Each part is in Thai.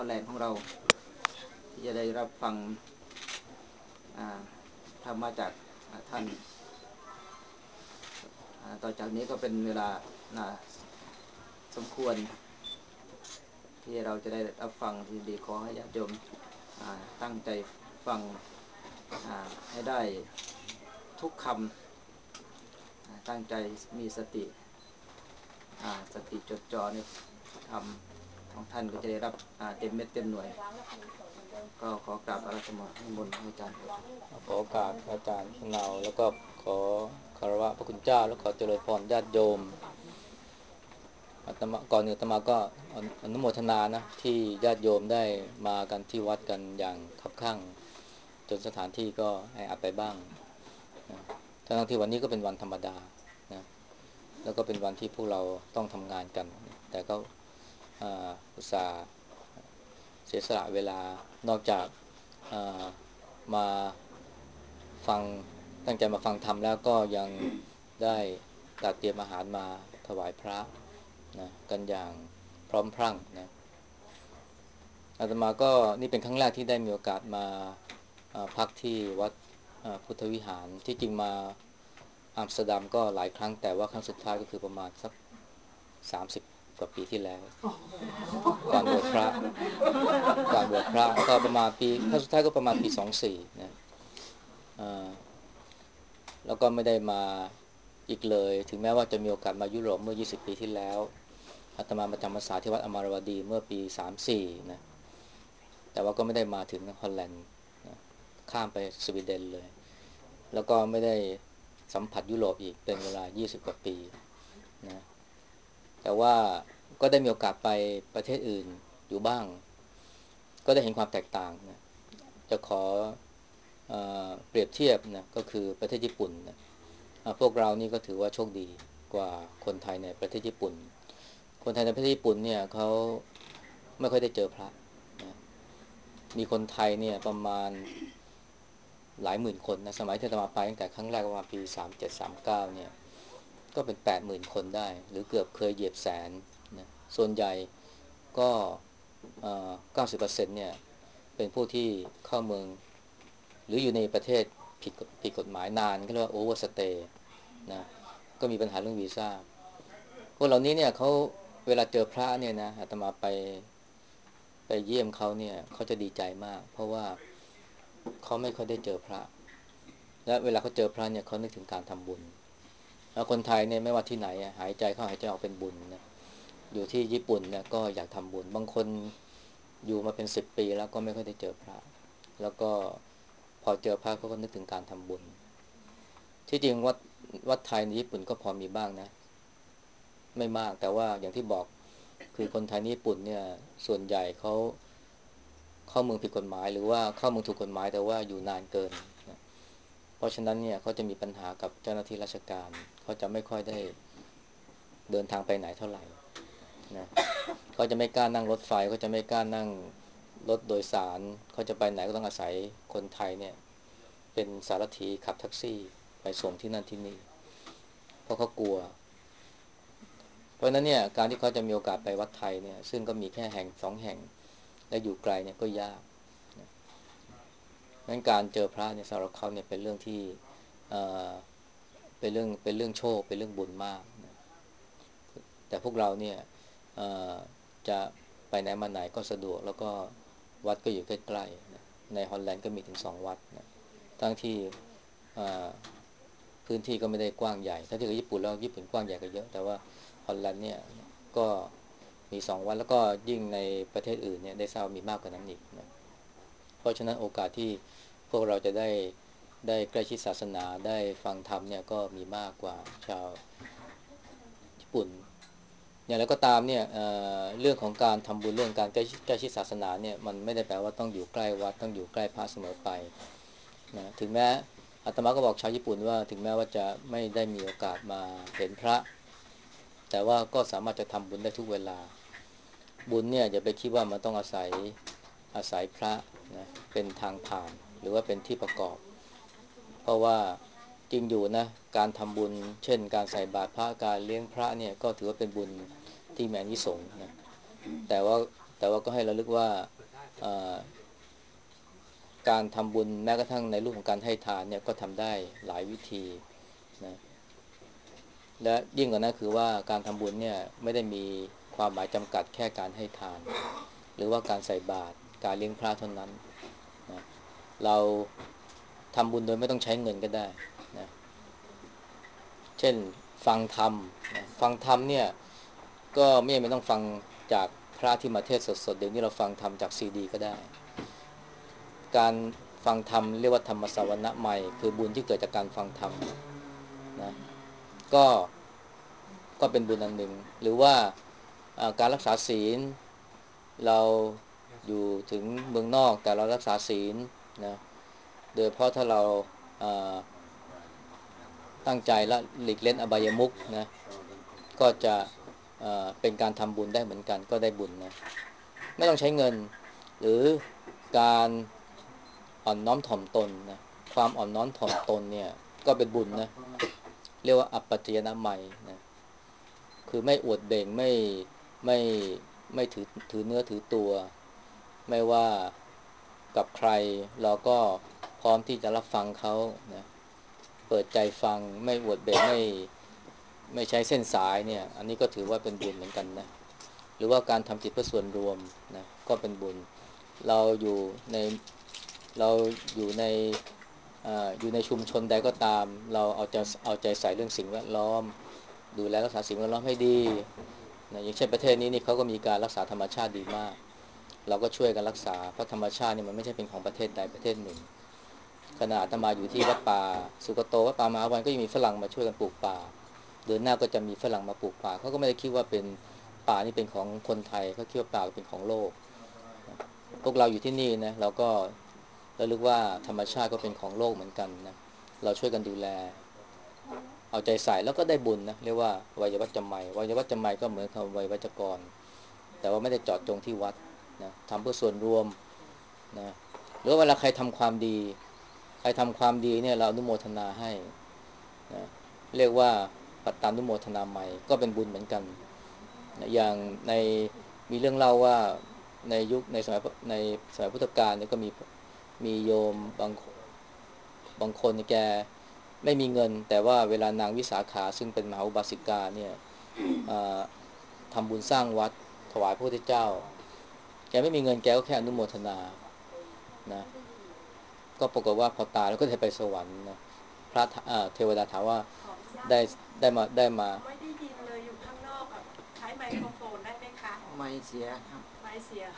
แหล่งของเราที่จะได้รับฟังธรรมะจากท่านต่อจากนี้ก็เป็นเวลาสมควรที่เราจะได้รับฟังที่ดีขอให้ญาติโยมตั้งใจฟังให้ได้ทุกคำตั้งใจมีสติจดจ่อในธรรมของท่านก็จะได้รับเต็มเม็ดเต็มหน่วยก็ขอกราบอาราธนาให้มนต์ให้อาจารย์ขอโอกาสอาจารย์เราแล้วก็ขอคารวะพระคุณเจ้าแล้วขอเจริญพรญาติโยมอาตมาก่อนอื่นอาตมาก็อนุโมทนานะที่ญาติโยมได้มากันที่วัดกันอย่างคับคั่งจนสถานที่ก็ให้อัดไปบ้างนะทั้งที่วันนี้ก็เป็นวันธรรมดานะแล้วก็เป็นวันที่พวกเราต้องทำงานกันแต่ก็อุตส่าห์เสียสละเวลานอกจากมาฟังตั้งใจมาฟังธรรมแล้วก็ยังได้จัดเตรียมอาหารมาถวายพระนะกันอย่างพร้อมพรั่งนะอาตมาก็นี่เป็นครั้งแรกที่ได้มีโอกาสมาพักที่วัดพุทธวิหารที่จริงมาอัมสเตอร์ดัมก็หลายครั้งแต่ว่าครั้งสุดท้ายก็คือประมาณสัก30กว่าปีที่แล้วก่อนบวชพระก่อนบวชพระก็ประมาณปีครั้งสุดท้ายก็ประมาณปี24นะแล้วก็ไม่ได้มาอีกเลยถึงแม้ว่าจะมีโอกาสมายุโรปเมื่อ20ปีที่แล้วอาตมาจำพรรษาที่วัดอมรวดีเมื่อปี34นะแต่ว่าก็ไม่ได้มาถึงฮอลแลนด์นะข้ามไปสวีเดนเลยแล้วก็ไม่ได้สัมผัสยุโรปอีกเป็นเวลา20กว่าปีนะแต่ว่าก็ได้มีโอกาสไปประเทศอื่นอยู่บ้างก็ได้เห็นความแตกต่างนะจะขอเปรียบเทียบนะก็คือประเทศญี่ปุ่นนะพวกเรานี่ก็ถือว่าโชคดีกว่าคนไทยในประเทศญี่ปุ่นคนไทยในประเทศญี่ปุ่นเนี่ยเขาไม่ค่อยได้เจอพระนะมีคนไทยเนี่ยประมาณหลายหมื่นคนนะสมัยที่อาตมาไปตั้งแต่ครั้งแรกประมาณปี37-39เนี่ยก็เป็น80,000คนได้หรือเกือบเคยเหยียบแสนนะส่วนใหญ่ก็90%เนี่ยเป็นผู้ที่เข้าเมืองหรืออยู่ในประเทศผิดกฎหมายนานก็เรียกว่าโอเวอร์สเตย์นะก็มีปัญหาเรื่องวีซ่าพวกเหล่านี้เนี่ยเขาเวลาเจอพระเนี่ยนะอาตมาไปเยี่ยมเขาเนี่ยเขาจะดีใจมากเพราะว่าเขาไม่ค่อยได้เจอพระและเวลาเขาเจอพระเนี่ยเขานึกถึงการทำบุญแล้วคนไทยเนี่ยไม่ว่าที่ไหนหายใจเข้าหายใจออกเป็นบุญนะอยู่ที่ญี่ปุ่นเนี่ยก็อยากทำบุญบางคนอยู่มาเป็น10 ปีแล้วก็ไม่ค่อยได้เจอพระแล้วก็พอเจอพระเขาก็นึกถึงการทำบุญที่จริงวัดไทยในญี่ปุ่นก็พอมีบ้างนะไม่มากแต่ว่าอย่างที่บอกคือคนไทยในญี่ปุ่นเนี่ยส่วนใหญ่เขาเข้าเมืองผิดกฎหมายหรือว่าเข้าเมืองถูกกฎหมายแต่ว่าอยู่นานเกินนะเพราะฉะนั้นเนี่ยเขาจะมีปัญหากับเจ้าหน้าที่ราชการเขาจะไม่ค่อยได้เดินทางไปไหนเท่าไหร่นะเขาจะไม่กล้านั่งรถไฟเขาจะไม่กล้านั่งรถโดยสารเขาจะไปไหนก็ต้องอาศัยคนไทยเนี่ยเป็นสารถีขับแท็กซี่ไปส่งที่นั่นที่นี่เพราะเขากลัวเพราะนั้นเนี่ยการที่เขาจะมีโอกาสไปวัดไทยเนี่ยซึ่งก็มีแค่แห่งสองแห่งและอยู่ไกลเนี่ยก็ยากงั้นการเจอพระเนี่ยสำหรับเขาเนี่ยเป็นเรื่องที่เอ่อเป็นเรื่องโชคเป็นเรื่องบุญมากนะแต่พวกเราเนี่ยเอ่อจะไปไหนมาไหนก็สะดวกแล้วก็วัดก็อยู่ใกล้ๆนะในฮอลแลนด์ก็มีถึง2 วัดนะทั้งที่เอ่อพื้นที่ก็ไม่ได้กว้างใหญ่ถ้าเทียบกับญี่ปุ่นแล้วญี่ปุ่นกว้างใหญ่กว่าเยอะแต่ว่าฮอลแลนด์เนี่ยก็มี2 วัดแล้วก็ยิ่งในประเทศอื่นเนี่ยได้ทราบมีมากกว่านั้นอีกนะเพราะฉะนั้นโอกาสที่พวกเราจะได้ใกล้ชิดศาสนาได้ฟังธรรมเนี่ยก็มีมากกว่าชาวญี่ปุ่น อย่างไรก็ตามเนี่ยเรื่องของการทำบุญเรื่องการใกล้ชิดศาสนาเนี่ยมันไม่ได้แปลว่าต้องอยู่ใกล้วัดต้องอยู่ใกล้พระเสมอไปนะถึงแม้อาตมาก็บอกชาวญี่ปุ่นว่าถึงแม้ว่าจะไม่ได้มีโอกาสมาเห็นพระแต่ว่าก็สามารถจะทำบุญได้ทุกเวลาบุญเนี่ยอย่าไปคิดว่ามันต้องอาศัยพระนะเป็นทางผ่านหรือว่าเป็นที่ประกอบเพราะว่าจริงอยู่นะการทำบุญเช่นการใส่บาตรพระการเลี้ยงพระเนี่ยก็ถือว่าเป็นบุญที่มีอานิสงส์นะแต่ว่าแต่ว่าก็ให้ระลึกว่าการทำบุญแม้กระทั่งในรูปของการให้ทานเนี่ยก็ทำได้หลายวิธีนะและยิ่งกว่านั้นคือว่าการทำบุญเนี่ยไม่ได้มีความหมายจำกัดแค่การให้ทานหรือว่าการใส่บาตรการเลี้ยงพระเท่านั้นนะเราทำบุญโดยไม่ต้องใช้เงินก็ได้นะเช่นฟังธรรมนะฟังธรรมเนี่ยก็ไม่ต้องฟังจากพระที่มาเทศสดๆเดี๋ยวนี้เราฟังธรรมจากซีดีก็ได้การฟังธรรมเรียกว่าธรรมสวนะใหม่คือบุญที่เกิดจากการฟังธรรมนะก็ก็เป็นบุญอันหนึ่งหรือว่าการรักษาศีลเราอยู่ถึงเมืองนอกแต่เรารักษาศีลนะโดยเพราะถ้าเราตั้งใจและหลีกเล่นอบายมุขนะก็จะเป็นการทำบุญได้เหมือนกันก็ได้บุญนะไม่ต้องใช้เงินหรือการอ่อนน้อมถ่อมตนนะความอ่อนน้อมถ่อมตนเนี่ยก็เป็นบุญนะเรียกว่าอัปปัจจยนะใหม่นะคือไม่อวดเบ่งไม่ไม่ถือเนื้อถือตัวไม่ว่ากับใครเราก็พร้อมที่จะรับฟังเขานะเปิดใจฟังไม่อวดเบ่งไม่ใช้เส้นสายเนี่ยอันนี้ก็ถือว่าเป็นบุญเหมือนกันนะหรือว่าการทำจิตเพื่อส่วนรวมนะก็เป็นบุญเราอยู่ในเราอยู่ในอยู่ในชุมชนใดก็ตามเราเอาใจใส่เรื่องสิ่งแวดล้อมดูแลรักษาสิ่งแวดล้อมให้ดีนะอย่างเช่นประเทศนี้นี่เขาก็มีการรักษาธรรมชาติดีมากเราก็ช่วยกันรักษาเพราะธรรมชาตินี่มันไม่ใช่เป็นของประเทศใดประเทศหนึ่งขณะอาตมาอยู่ที่วัดป่าสุกโตวัดป่ามหาวันก็ยังมีฝรั่งมาช่วยกันปลูกป่าเดือนหน้าก็จะมีฝรั่งมาปลูกป่าเขาก็ไม่ได้คิดว่าเป็นป่านี่เป็นของคนไทยเขาคิดว่าป่าเป็นของโลกพวกเราอยู่ที่นี่นะเราก็ระลึกว่าธรรมชาติก็เป็นของโลกเหมือนกันนะเราช่วยกันดูแลเอาใจใส่แล้วก็ได้บุญนะเรียกว่าวัยวัจจะไมวัยวัจจะไมก็เหมือนคำวัยวัจกรแต่ว่าไม่ได้เจาะจงที่วัดนะทำเพื่อส่วนรวมนะหรือเวลาใครทำความดีใครทำความดีเนี่ยเราอนุโมทนาให้นะเรียกว่าปัตตานุโมทนาใหม่ก็เป็นบุญเหมือนกันนะอย่างในมีเรื่องเล่าว่าในยุคในสมัยพุทธกาลเนี่ยก็มีโยมบางคนแกไม่มีเงินแต่ว่าเวลานางวิสาขาซึ่งเป็นมหาอุบาสิกาเนี่ยทำบุญสร้างวัดถวายพระพุทธเจ้าแกไม่มีเงินแกก็แค่อนุโมทนานะก็ปรากฏว่าพอตายแล้วก็ได้ไปสวรรค์นะพระเทวดาถามว่าขออนุญาตได้ได้มาไม่ได้ยินเลยอยู่ข้างนอกครับใช้ไมโครโฟนได้ไหมคะไม่เสียครับไม่เสีย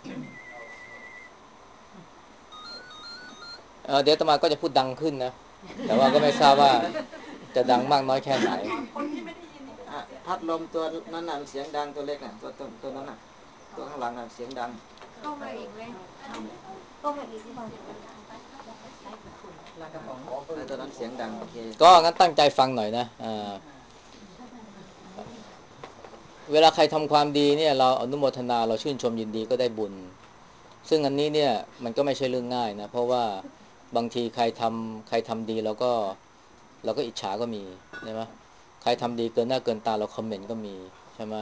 เดี๋ยวอาตมาก็จะพูดดังขึ้นนะแต่ว่าก็ไม่ทราบว่าจะดังมากน้อยแค่ไหนคนที่ไม่ได้ยินนี่อ่ะพัดลมตัวนั้นน่ะเสียงดังตัวเล็กน่ะตัวนั้นน่ะตัวข้างหลังน่ะเสียงดังเข้ามาอีกไหมเข้ามาอีกที่บ้านตัวนั้นเสียงดังโอเคก็งั้นตั้งใจฟังหน่อยนะเวลาใครทำความดีเนี่ยเราอนุโมทนาเราชื่นชมยินดีก็ได้บุญซึ่งอันนี้เนี่ยมันก็ไม่ใช่เรื่องง่ายนะเพราะว่าบางทีใครทำดีเราก็อิจฉาก็มีใช่ไหมใครทำดีเกินหน้าเกินตาเราคอมเมนต์ก็มีใช่ไหม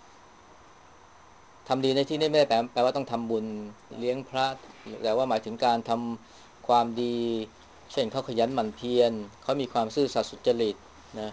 ทำดีในที่นี้ไม่ได้แปลว่าต้องทำบุญเลี้ยงพระแต่ว่าหมายถึงการทำความดีเช่นเขาขยันหมั่นเพียรเขามีความซื่อสัตย์สุจริตนะ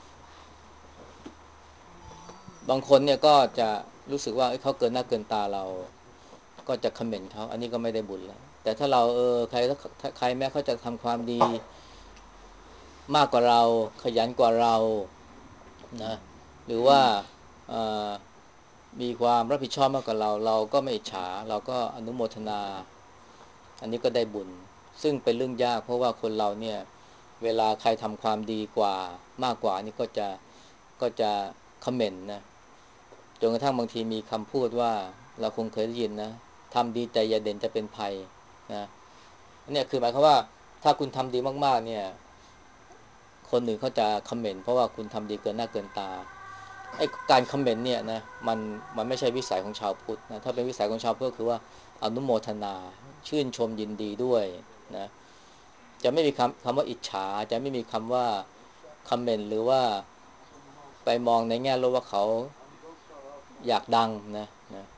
บางคนเนี่ยก็จะรู้สึกว่าเขาเกินหน้าเกินตาเราก็จะคอมเมนต์เขาอันนี้ก็ไม่ได้บุญแล้วแต่ถ้าเราใครแม้เขาจะทำความดีมากกว่าเราขยันกว่าเรานะหรือว่าเอ่อมีความรับผิดชอบมากกว่าเราก็ไม่อิจฉาเราก็อนุโมทนาอันนี้ก็ได้บุญซึ่งเป็นเรื่องยากเพราะว่าคนเราเนี่ยเวลาใครทำความดีกว่ามากกว่านี่ก็จะคอมเมนต์นะจนกระทั่งบางทีมีคำพูดว่าเราคงเคยได้ยินนะทำดีแต่อย่าเด่นจะเป็นภัยนะเนี่ยคือหมายความว่าถ้าคุณทำดีมากๆเนี่ยคนอื่นเขาจะคอมเมนต์เพราะว่าคุณทำดีเกินหน้าเกินตาไอ้การคอมเมนต์เนี่ยนะมันไม่ใช่วิสัยของชาวพุทธนะถ้าเป็นวิสัยของชาวพุทธก็คือว่าอนุโมทนาชื่นชมยินดีด้วยนะจะไม่มีคำว่าอิจฉาจะไม่มีคำว่าคอมเมนต์หรือว่าไปมองในแง่ลบว่าเขาอยากดังนะ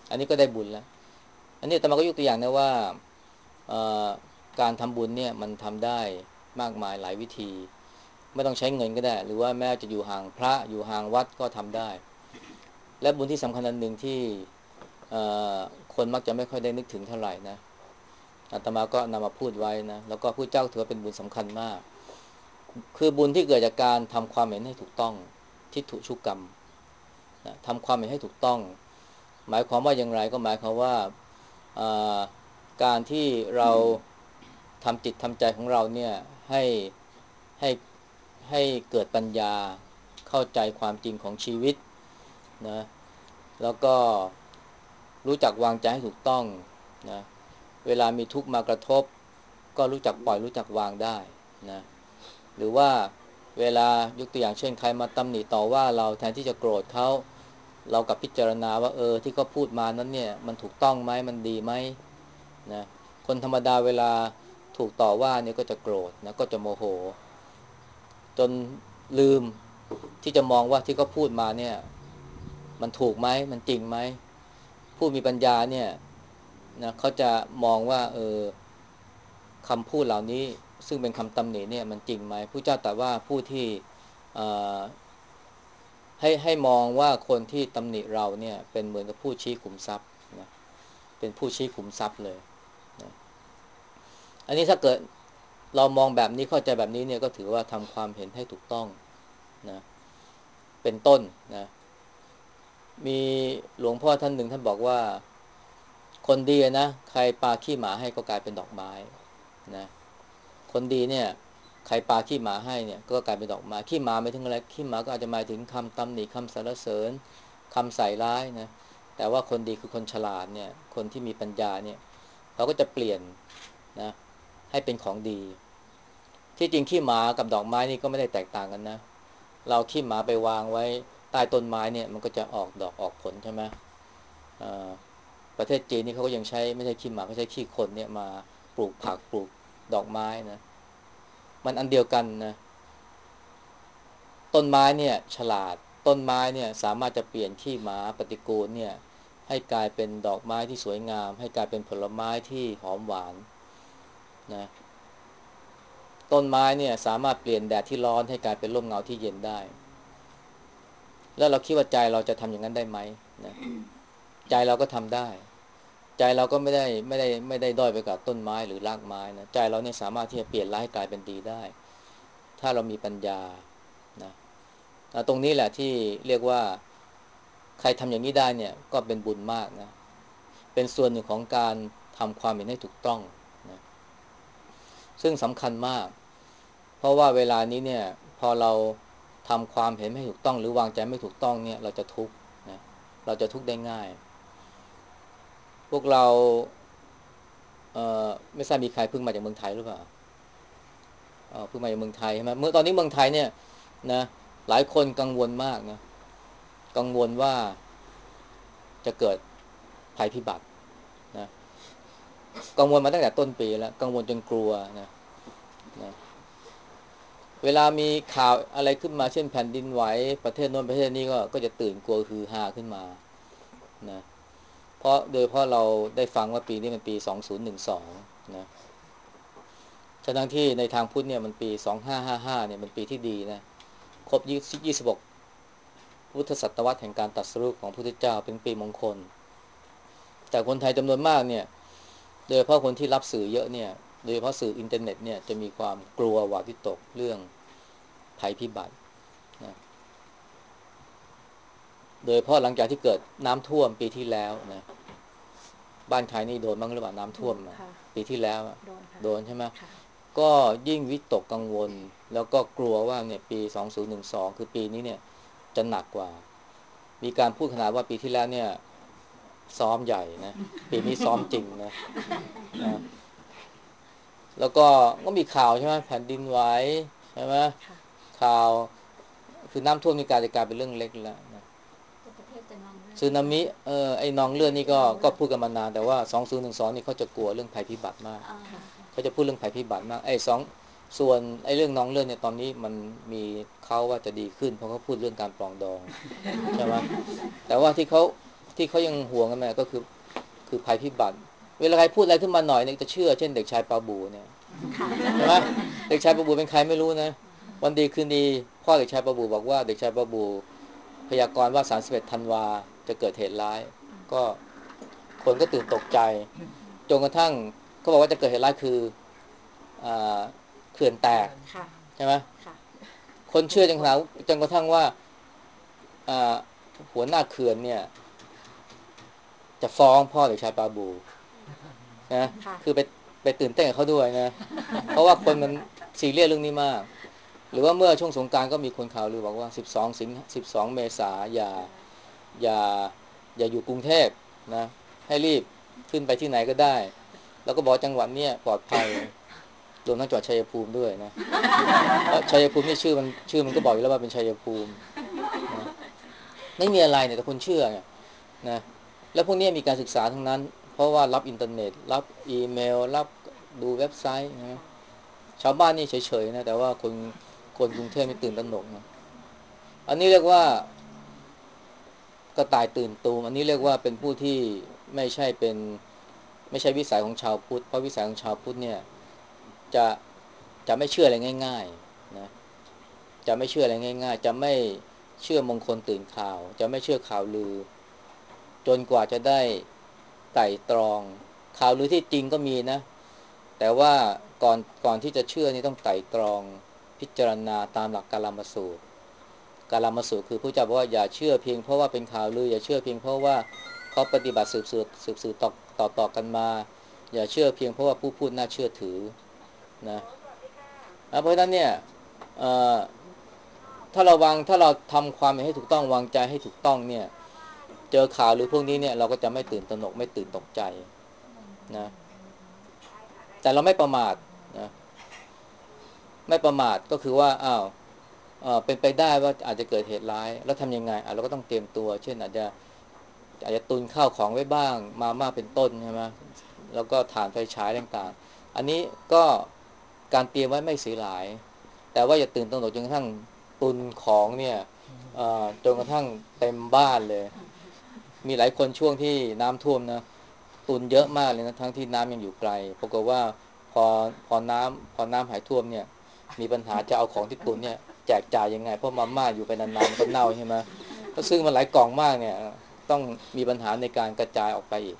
อันนี้ก็ได้บุญแล้วอันนี้อาตมาก็ยกตัวอย่างนะว่าเอ่อการทำบุญเนี่ยมันทำได้มากมายหลายวิธีไม่ต้องใช้เงินก็ได้หรือว่าแม้จะอยู่ห่างพระอยู่ห่างวัดก็ทำได้และบุญที่สำคัญอันหนึ่งที่เอ่อคนมักจะไม่ค่อยได้นึกถึงเท่าไหร่นะอาตมาก็นำมาพูดไว้นะแล้วก็ผู้เจ้าถือว่าเป็นบุญสำคัญมากคือบุญที่เกิดจากการทำความเห็นให้ถูกต้องทิฏฐุชุกกรรมนะทำความเห็นให้ถูกต้องหมายความว่าอย่างไรก็หมายความว่าเอ่อการที่เราทำจิตทำใจของเราเนี่ยให้ให้ให้เกิดปัญญาเข้าใจความจริงของชีวิตนะแล้วก็รู้จักวางใจให้ถูกต้องนะเวลามีทุกข์มากระทบก็รู้จักปล่อยรู้จักวางได้นะหรือว่าเวลายกตัวอย่างเช่นใครมาตำหนิต่อว่าเราแทนที่จะโกรธเขาเรากับพิจารณาว่าที่เขาพูดมานั้นเนี่ยมันถูกต้องไหมมันดีไหมนะคนธรรมดาเวลาถูกต่อว่าเนี่ยก็จะโกรธนะก็จะโมโหจนลืมที่จะมองว่าที่เขาพูดมาเนี่ยมันถูกไหมมันจริงไหมผู้มีปัญญาเนี่ยนะเขาจะมองว่าคำพูดเหล่านี้ซึ่งเป็นคำตำหนิเนี่ยมันจริงไหมผู้เจ้าตรัสว่าผู้ที่เอ่อให้มองว่าคนที่ตำหนิเราเนี่ยเป็นเหมือนกับผู้ชี้ขุมทรัพย์นะเป็นผู้ชี้ขุมทรัพย์เลยนะอันนี้ถ้าเกิดเรามองแบบนี้เข้าใจแบบนี้เนี่ยก็ถือว่าทำความเห็นให้ถูกต้องนะเป็นต้นนะมีหลวงพ่อท่านหนึ่งท่านบอกว่าคนดีนะใครปาขี้หมาให้ก็กลายเป็นดอกไม้นะคนดีเนี่ยใครปาขี้หมาให้เนี่ยก็กลายเป็นดอกไม้ขี้หมาไม่ถึงอะไรขี้หมาก็อาจจะหมายถึงคำตำหนิคำสรรเสริญคำใส่ร้ายนะแต่ว่าคนดีคือคนฉลาดเนี่ยคนที่มีปัญญาเนี่ยเขาก็จะเปลี่ยนนะให้เป็นของดีที่จริงขี้หมากับดอกไม้นี่ก็ไม่ได้แตกต่างกันนะเราขี้หมาไปวางไว้ใต้ต้นไม้เนี่ยมันก็จะออกดอกออกผลใช่ไหมอ่าประเทศจีนนี่เขาก็ยังใช้ไม่ใช่ขี้หมาเขาใช้ขี้คนเนี่ยมาปลูกผักปลูกดอกไม้นะมันอันเดียวกันนะต้นไม้เนี่ยฉลาดต้นไม้เนี่ยสามารถจะเปลี่ยนขี้หมาปฏิกูลเนี่ยให้กลายเป็นดอกไม้ที่สวยงามให้กลายเป็นผลไม้ที่หอมหวานนะต้นไม้เนี่ยสามารถเปลี่ยนแดดที่ร้อนให้กลายเป็นร่มเงาที่เย็นได้แล้วเราคิดว่าใจเราจะทำอย่างนั้นได้ไหมนะใจเราก็ทำได้ใจเราก็ไม่ได้ด้อยไปกับต้นไม้หรือรากไม้นะใจเราเนี่ยสามารถที่จะเปลี่ยนร้ายให้กลายเป็นดีได้ถ้าเรามีปัญญานะตรงนี้แหละที่เรียกว่าใครทำอย่างนี้ได้เนี่ยก็เป็นบุญมากนะเป็นส่วนหนึ่งของการทำความเห็นให้ถูกต้องนะซึ่งสำคัญมากเพราะว่าเวลานี้เนี่ยพอเราทำความเห็นไม่ถูกต้องหรือวางใจไม่ถูกต้องเนี่ยเราจะทุกข์นะเราจะทุกข์ได้ง่ายพวกเราไม่ทราบมีใครเพิ่งมาจากเมืองไทยหรือเปล่าเพิ่งมาจากเมืองไทยใช่ไหมเมื่อตอนนี้เมืองไทยเนี่ยนะหลายคนกังวลมากนะกังวลว่าจะเกิดภัยพิบัตินะกังวลมาตั้งแต่ต้นปีแล้วกังวลจนกลัวนะเวลามีข่าวอะไรขึ้นมาเช่นแผ่นดินไหวประเทศโน้นประเทศนี้ก็จะตื่นกลัวฮือฮาขึ้นมานะเพราะโดยเพราะเราได้ฟังว่าปีนี้เป็นปี2012นะทั้งที่ในทางพุทธเนี่ยมันปี2555เนี่ยมันปีที่ดีนะครบ26พุทธศตวรรษแห่งการตรัสรู้ของพระพุทธเจ้าเป็นปีมงคลแต่คนไทยจำนวนมากเนี่ยโดยเฉพาะคนที่รับสื่อเยอะเนี่ยโดยเฉพาะสื่ออินเทอร์เน็ตเนี่ยจะมีความกลัวหวาดวิตกเรื่องภัยพิบัตินะโดยเฉพาะหลังจากที่เกิดน้ำท่วมปีที่แล้วนะบ้านใครนี่โดนบ้างหรือเปล่าน้ำท่วมปีที่แล้วโดนใช่ไหมก็ยิ่งวิตกกังวลแล้วก็กลัวว่าเนี่ยปี2012คือปีนี้เนี่ยจะหนักกว่ามีการพูดขนาดว่าปีที่แล้วเนี่ยซ้อมใหญ่นะปีนี้ซ้อมจริงนะแล้วก็มีข่าวใช่ไหมแผ่นดินไหวใช่ไหมข่าวคือน้ำท่วมมีการจะกลายเป็นเรื่องเล็กแล้วนะสึนามิไอ้นองเลื่อนนี่ก็พูดกันมานานแต่ว่า2012นี่เขาจะกลัวเรื่องภัยพิบัติมากเขาจะพูดเรื่องภัยพิบัติมากไอ้ส่วนไอ้เรื่องนองเลื่อนเนี่ยตอนนี้มันมีเขาว่าจะดีขึ้นเพราะเขาพูดเรื่องการปรองดองใช่ไหมแต่ว่าที่เขาที่เขายังห่วงกันมาก็คือภัยพิบัติเวลาใครพูดอะไรขึ้นมาหน่อยเนี่ยจะเชื่อเช่นเด็กชายปาบูเนี่ยใช่ไหมเด็กชายปาบูเป็นใครไม่รู้นะวันดีคืนดีพ่อเด็กชายปาบูบอกว่าเด็กชายปาบูพยากรณ์ว่า31ธันวาจะเกิดเหตุร้ายก็คนก็ตื่นตกใจจนกระทั่งเขาบอกว่าจะเกิดเหตุร้ายคืออ่าเขื่อนแตกใช่ไหมคนเชื่อจนกระทั่งว่าอ่าหัวหน้าเขื่อนเนี่ยจะฟ้องพ่อเด็กชายปาบูนะคือไปตื่นเต้นกับเขาด้วยนะเพราะว่าคนมันซีเรียสเรื่องนี้มากหรือว่าเมื่อช่วงสงกรานต์ก็มีคนข่าวลือบอกว่า12 เมษายนอย่าอย่าอยู่กรุงเทพนะให้รีบขึ้นไปที่ไหนก็ได้แล้วก็บอกจังหวัดเนี้ยปลอดภัยรวมทั้งจังหวัดชัยภูมิด้วยนะเพราะชัยภูมินี่ชื่อมันก็บอกอยู่แล้วว่าเป็นชัยภูมินะไม่มีอะไรเนี่ยแต่คนเชื่อไงนะแล้วพวกนี้มีการศึกษาทั้งนั้นเพราะว่ารับอินเทอร์เน็ตรับอีเมลรับดูเว็บไซต์นะชาวบ้านนี่เฉยๆนะแต่ว่าคนกรุงเทพไม่ตื่นตระหนกนะอันนี้เรียกว่ากระต่ายตื่นตูมอันนี้เรียกว่าเป็นผู้ที่ไม่ใช่เป็นไม่ใช่วิสัยของชาวพุทธเพราะวิสัยของชาวพุทธเนี่ยจะจะไม่เชื่ออะไรง่ายๆนะจะไม่เชื่ออะไรง่ายๆจะไม่เชื่อมงคลตื่นข่าวจะไม่เชื่อข่าวลือจนกว่าจะได้ไต่ตรองข่าวลือที่จริงก็มีนะแต่ว่าก่อนที่จะเชื่อนี่ต้องไต่ตรองพิจารณาตามหลักกาลามสูตรกาลามสูตรคือพระเจ้าบอกว่าอย่าเชื่อเพียงเพราะว่าเป็นข่าวลืออย่าเชื่อเพียงเพราะว่าเขาปฏิบัติสืบต่อกันมาอย่าเชื่อเพียงเพราะว่าผู้พูดน่าเชื่อถือนะเพราะฉะนั้นเนี่ยเอ่อถ้าเราทำความให้ถูกต้องวางใจให้ถูกต้องเนี่ยเจอข่าวหรือพวกนี้เนี่ยเราก็จะไม่ตื่นตระหนกไม่ตื่นตกใจนะแต่เราไม่ประมาทนะไม่ประมาทก็คือว่าเป็นไปได้ว่าอาจจะเกิดเหตุร้ายแล้วทำยังไงเราก็ต้องเตรียมตัวเช่นอาจจะตุนข้าวของไว้บ้างมาม่าเป็นต้นใช่ไหมแล้วก็ถ่านไฟฉายต่างๆอันนี้ก็การเตรียมไว้ไม่เสียหลายแต่ว่าอย่าตื่นตระหนกจนกระทั่งตุนของเนี่ยจนกระทั่งเต็มบ้านเลยมีหลายคนช่วงที่น้ำท่วมนะตุนเยอะมากเลยนะทั้งที่น้ำยังอยู่ไกลปรากฏว่าพอพอน้ำหายท่วมเนี่ยมีปัญหาจะเอาของที่ตุนเนี่ยแจกจ่ายยังไงเพราะมาม่าอยู่ไปนานๆมันก็เน่าใช่ไหมก็ซึ่งมันหลายกล่องมากเนี่ยต้องมีปัญหาในการกระจายออกไปอีก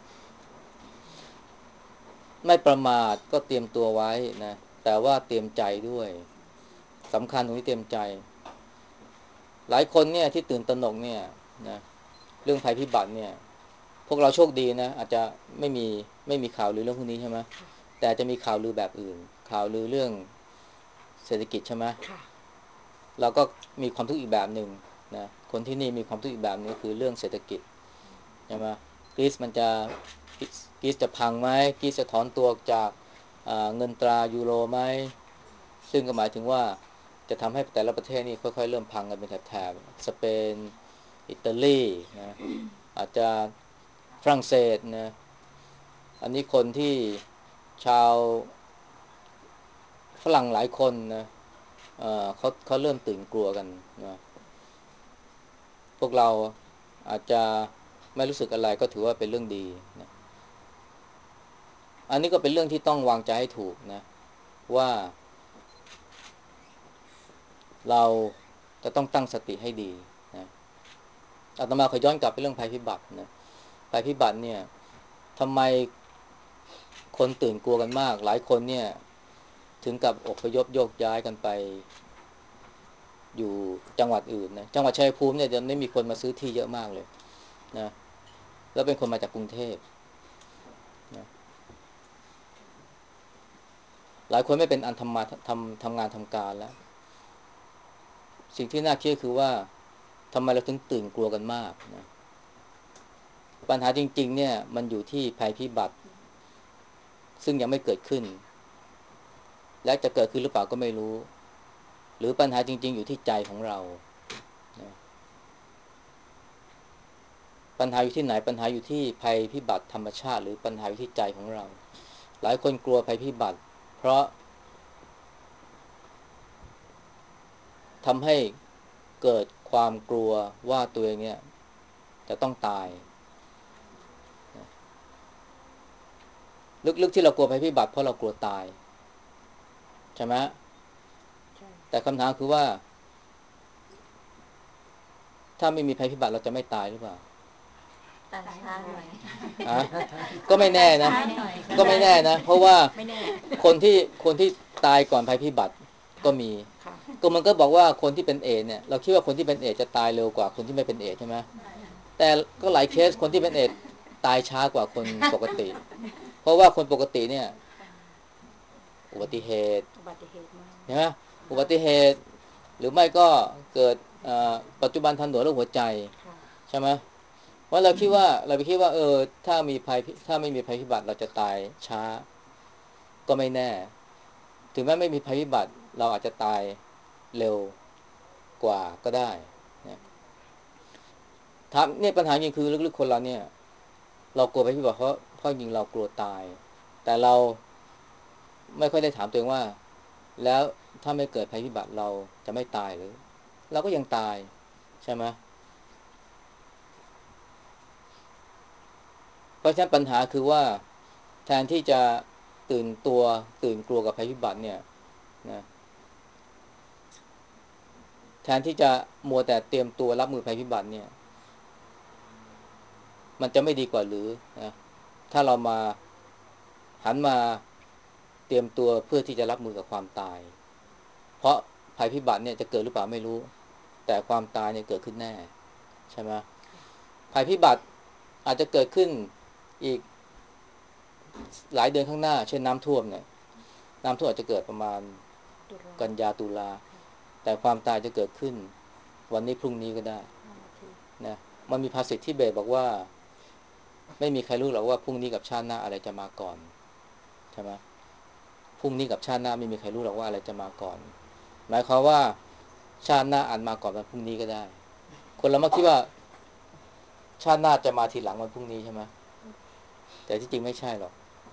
ไม่ประมาทก็เตรียมตัวไว้นะแต่ว่าเตรียมใจด้วยสำคัญตรงที่เตรียมใจหลายคนเนี่ยที่ตื่นตระหนกเนี่ยนะเรื่องภัยพิบัติเนี่ยพวกเราโชคดีนะอาจจะไม่มีไม่มีข่าวลือเรื่องพวกนี้ใช่ไหมแต่จะมีข่าวลือแบบอื่นข่าวลือเรื่องเศรษฐกิจใช่ไหมเราก็มีความทุกข์อีกแบบหนึ่งนะคนที่นี่มีความทุกข์อีกแบบนึงคือเรื่องเศรษฐกิจใช่ไหมกรีซกรีซจะพังไหมกรีซจะถอนตัวจากเงินตรายูโรไหมซึ่งก็หมายถึงว่าจะทำให้แต่ละประเทศนี่ค่อยๆเริ่มพังกันเป็นแถบๆสเปนอิตาลีนะอาจจะฝรั่งเศสนะอันนี้คนที่ชาวฝรั่งหลายคนนะเขาเริ่มตื่นกลัวกันนะพวกเราอาจจะไม่รู้สึกอะไรก็ถือว่าเป็นเรื่องดีนะอันนี้ก็เป็นเรื่องที่ต้องวางใจให้ถูกนะว่าเราจะต้องตั้งสติให้ดีนะอาตมาขอย้อนกลับไปเรื่องภัยพิบัตินะภัยพิบัติเนี่ยทำไมคนตื่นกลัวกันมากหลายคนเนี่ยถึงกับอพยพโยกย้ายกันไปอยู่จังหวัดอื่นนะจังหวัดชัยภูมิเนี่ยจะไม่มีคนมาซื้อที่เยอะมากเลยนะแล้วเป็นคนมาจากกรุงเทพนะหลายคนไม่เป็นอันทำงานทำการแล้วสิ่งที่น่าคิดคือว่าทำไมเราถึงตื่นกลัวกันมากนะปัญหาจริงๆเนี่ยมันอยู่ที่ภัยพิบัติซึ่งยังไม่เกิดขึ้นและจะเกิดขึ้นหรือเปล่าก็ไม่รู้หรือปัญหาจริงๆอยู่ที่ใจของเรานะปัญหาอยู่ที่ไหนปัญหาอยู่ที่ภัยพิบัติธรรมชาติหรือปัญหาอยู่ที่ใจของเราหลายคนกลัวภัยพิบัติเพราะทำให้เกิดความกลัวว่าตัวเองเนี่ยจะต้องตายลึกๆที่เรากลัวภัยพิบัติเพราะเรากลัวตายใช่ไหมใช่แต่คำถามคือว่าถ้าไม่มีภัยพิบัติเราจะไม่ตายหรือเปล่าแต่ช้าหน่อยฮะก็ไม่แน่นะก็ไม่แน่นะเพราะว่าไม่แน่คนที่ตายก่อนภัยพิบัติก็มีค่ะก็มันก็บอกว่าคนที่เป็นเอดส์เนี่ยเราคิดว่าคนที่เป็นเอดส์จะตายเร็วกว่าคนที่ไม่เป็นเอดส์ใช่ไหมแต่ก็หลายเคสคนที่เป็นเอดส์ตายช้ากว่าคนปกติเพราะว่าคนปกติเนี่ยอุบัติเหตุอุบัติเหตุมากใช่ไหมอุบัติเหตุหรือไม่ก็เกิดปัจจุบันทันด่วนโรคหัวใจค่ะใช่ไหมเพราะเราคิดว่าเราไปคิดว่าถ้ามีภัยถ้าไม่มีภัยพิบัติเราจะตายช้าก็ไม่แน่ถึงแม้ไม่มีภัยพิบัติเราอาจจะตายเร็วกว่าก็ได้นะถามเนี่ยปัญหาจริงคือลึกๆคนเราเนี่ยเรากลัวภัยพิบัติเพราะจริงเรากลัวตายแต่เราไม่ค่อยได้ถามตัวเองว่าแล้วถ้าไม่เกิดภัยพิบัติเราจะไม่ตายหรือเราก็ยังตายใช่ไหมเพราะฉะนั้นปัญหาคือว่าแทนที่จะตื่นกลัวกับภัยพิบัติเนี่ยนะแทนที่จะมัวแต่เตรียมตัวรับมือภัยพิบัติเนี่ยมันจะไม่ดีกว่าหรือนะถ้าเรามาหันมาเตรียมตัวเพื่อที่จะรับมือกับความตายเพราะภัยพิบัติเนี่ยจะเกิดหรือเปล่าไม่รู้แต่ความตายเนี่ยเกิดขึ้นแน่ใช่ไหมภัยพิบัติอาจจะเกิดขึ้นอีกหลายเดือนข้างหน้าเช่นน้ำท่วมเนี่ยน้ำท่วมอาจจะเกิดประมาณตุลากันยาตุลาแต่ความตายจะเกิดขึ้นวันนี้พรุ่งนี้ก็ได้นะมันมีภาษิตที่เบสบอกว่าไม่มีใครรู้หรอกว่าพรุ่งนี้กับชาติหน้าอะไรจะมาก่อนใช่ไหมพรุ่งนี้กับชาติหน้าไม่มีใครรู้หรอกว่าอะไรจะมาก่อนหมายความว่าชาติหน้าอาจมาก่อนวันพรุ่งนี้ก็ได้คนเรามักคิดว่าชาติหน้าจะมาทีหลังวันพรุ่งนี้ใช่ไหมแต่ที่จริงไม่ใช่หรอก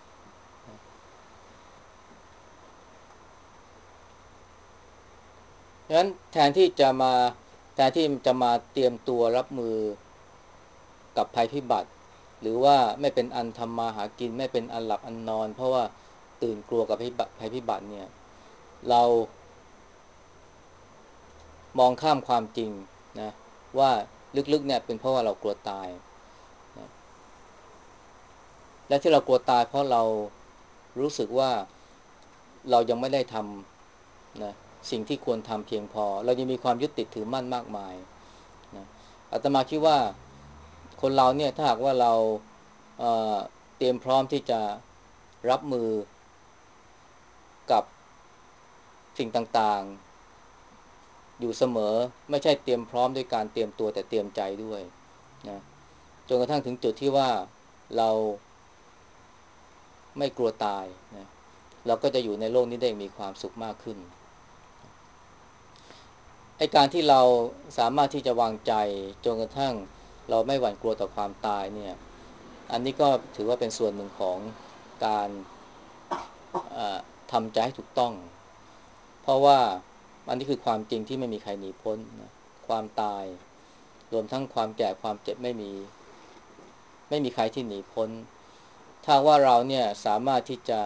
ฉะนั้นแทนที่จะมาเตรียมตัวรับมือกับภัยพิบัติหรือว่าไม่เป็นอันทำมาหากินไม่เป็นอันหลับอันนอนเพราะว่าตื่นกลัวกับภัยพิบัติเนี่ยเรามองข้ามความจริงนะว่าลึกๆเนี่ยเป็นเพราะว่าเรากลัวตายนะและที่เรากลัวตายเพราะเรารู้สึกว่าเรายังไม่ได้ทำนะสิ่งที่ควรทำเพียงพอเรายังมีความยึดติดถือมั่นมากมายนะอาตมาคิดว่าคนเราเนี่ยถ้าหากว่าเราเเตรียมพร้อมที่จะรับมือกับสิ่งต่างๆอยู่เสมอไม่ใช่เตรียมพร้อมด้วยการเตรียมตัวแต่เตรียมใจด้วยนะจนกระทั่งถึงจุดที่ว่าเราไม่กลัวตายนะเราก็จะอยู่ในโลกนี้ได้มีความสุขมากขึ้นไอ้การที่เราสามารถที่จะวางใจจนกระทั่งเราไม่หวั่นกลัวต่อความตายเนี่ยอันนี้ก็ถือว่าเป็นส่วนหนึ่งของการทำใจให้ถูกต้องเพราะว่าอันนี้คือความจริงที่ไม่มีใครหนีพ้นนะความตายรวมทั้งความแก่ความเจ็บไม่มีใครที่หนีพ้นถ้าว่าเราเนี่ยสามารถที่จะ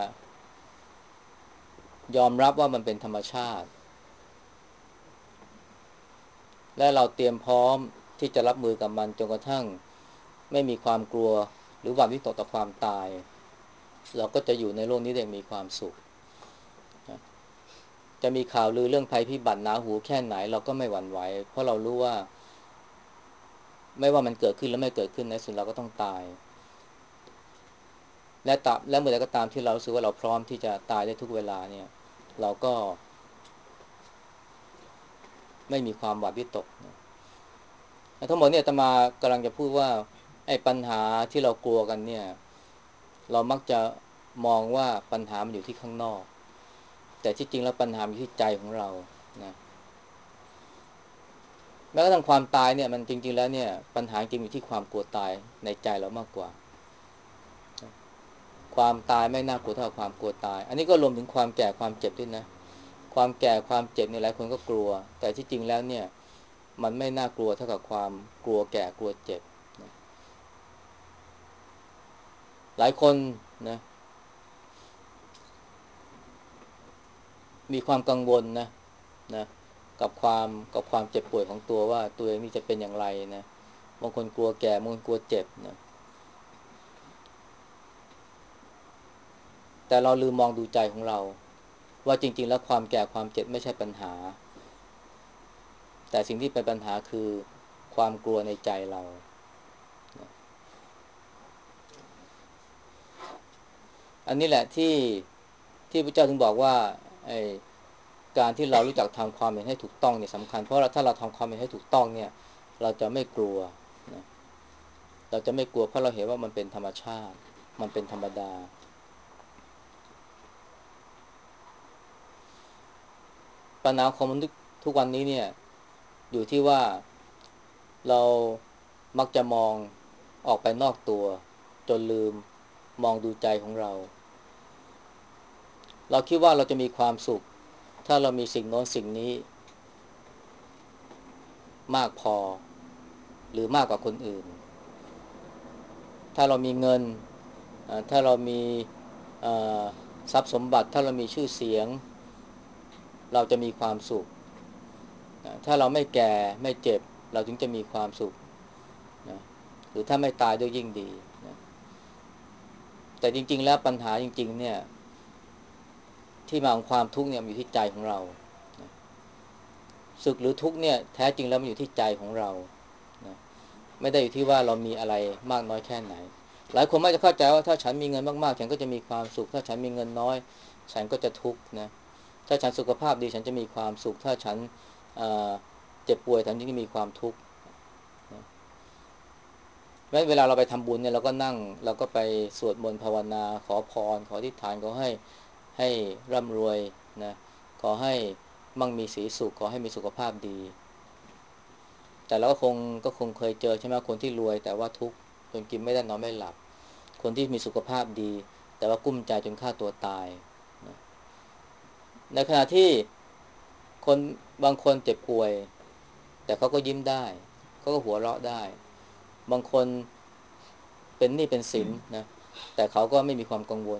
ยอมรับว่ามันเป็นธรรมชาติและเราเตรียมพร้อมที่จะรับมือกับมันจนกระทั่งไม่มีความกลัวหรือหวั่นวิตกต่อความตายเราก็จะอยู่ในโลกนี้ได้มีความสุขจะมีข่าวลือเรื่องภัยพิบัติหนาหูแค่ไหนเราก็ไม่หวั่นไหวเพราะเรารู้ว่าไม่ว่ามันเกิดขึ้นหรือไม่เกิดขึ้นในสุดเราก็ต้องตายและเมื่อใดก็ตามที่เรารู้สึกว่าเราพร้อมที่จะตายได้ทุกเวลาเนี่ยเราก็ไม่มีความหวาดวิตกทั้งหมดเนี่ยอาตมากำลังจะพูดว่าไอ้ปัญหาที่เรากลัวกันเนี่ยเรามักจะมองว่าปัญหามันอยู่ที่ข้างนอกแต่ที่จริงแล้วปัญหาอยู่ที่ใจของเรานะแม้กระทั่งความตายเนี่ยมันจริงๆแล้วเนี่ยปัญหาจริงอยู่ที่ความกลัวตายในใจเรามากกว่าความตายไม่น่ากลัวเท่าความกลัวตายอันนี้ก็รวมถึงความแก่ความเจ็บด้วยนะความแก่ความเจ็บเนี่ยหลายคนก็กลัวแต่ที่จริงแล้วเนี่ยมันไม่น่ากลัวเท่ากับความกลัวแก่กลัวเจ็บนะหลายคนนะมีความกังวลนะกับความเจ็บป่วยของตัวว่าตัวเองนี่จะเป็นอย่างไรนะบางคนกลัวแก่บางคนกลัวเจ็บนะแต่เราลืมมองดูใจของเราว่าจริงๆแล้วความแก่ความเจ็บไม่ใช่ปัญหาแต่สิ่งที่เป็นปัญหาคือความกลัวในใจเราอันนี้แหละที่พระเจ้าถึงบอกว่าไอ้การที่เรารู้จักทำความเห็นให้ถูกต้องเนี่ยสำคัญเพราะถ้าเราทำความเห็นให้ถูกต้องเนี่ยเราจะไม่กลัวนะเราจะไม่กลัวเพราะเราเห็นว่ามันเป็นธรรมชาติมันเป็นธรรมดาปัญหาของมนุษย์ทุกวันนี้เนี่ยอยู่ที่ว่าเรามักจะมองออกไปนอกตัวจนลืมมองดูใจของเราเราคิดว่าเราจะมีความสุขถ้าเรามีสิ่งโน้นสิ่งนี้มากพอหรือมากกว่าคนอื่นถ้าเรามีเงินถ้าเรามีทรัพย์สมบัติถ้าเรามีชื่อเสียงเราจะมีความสุขถ้าเราไม่แก่ไม่เจ็บเราถึงจะมีความสุขนะหรือถ้าไม่ตายด้วยยิ่งดีนะแต่จริงๆแล้วปัญหาจริงๆเนี่ยที่มาของความทุกข์เนี่ยมันอยู่ที่ใจของเรานะสุขหรือทุกข์เนี่ยแท้จริงแล้วมันอยู่ที่ใจของเรานะไม่ได้อยู่ที่ว่าเรามีอะไรมากน้อยแค่ไหนหลายคนไม่จะเข้าใจว่าถ้าฉันมีเงินมากๆฉันก็จะมีความสุขถ้าฉันมีเงินน้อยฉันก็จะทุกข์นะถ้าฉันสุขภาพดีฉันจะมีความสุขถ้าฉันเเจ็บป่วยฉันจะมีความทุกข์นะเวลาเราไปทำบุญเนี่ยเราก็ไปสวดมนต์ภาวนาขอพรขออธิษฐานขอให้ร่ำรวยนะขอให้มั่งมีสีสุขขอให้มีสุขภาพดีแต่เราก็คงเคยเจอใช่ไหมคนที่รวยแต่ว่าทุกข์จนกินไม่ได้นอนไม่หลับคนที่มีสุขภาพดีแต่ว่ากุ้มใจจนฆ่าตัวตายนะในขณะที่คนบางคนเจ็บป่วยแต่เขาก็ยิ้มได้เขาก็หัวเราะได้บางคนเป็นหนี้เป็นสินนะแต่เขาก็ไม่มีความกังวล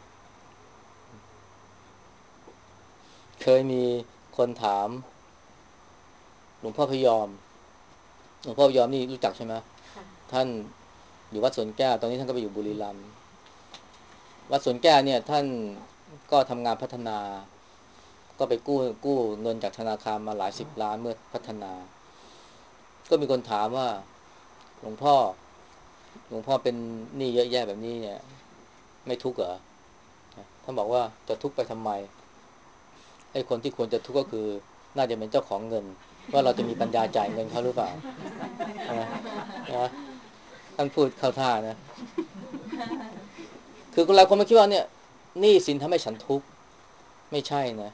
เคยมีคนถามหลวงพ่อพยอมหลวงพ่อพยอมนี่รู้จักใช่ไหมท่านอยู่วัดสวนแก้วตอนนี้ท่านก็ไปอยู่บุรีรัมย์วัดสวนแก้วเนี่ยท่านก็ทำงานพัฒนาก็ไปกู้เงินจากธนาคารมาหลายสิบล้านเมื่อพัฒนาก็มีคนถามว่าหลวงพ่อเป็นหนี้เยอะแยะแบบนี้เนี่ยไม่ทุกข์เหรอท่านบอกว่าจะทุกข์ไปทำไมไอ้คนที่ควรจะทุกข์ก็คือน่าจะเป็นเจ้าของเงินว่าเราจะมีปัญญาจ่ายเงินเขาหรือเปล่านะนะท่านพูดเข้าท่านะคือคนเราคนมาคิดว่าเนี่ยหนี้สินทำให้ฉันทุกข์ไม่ใช่นะ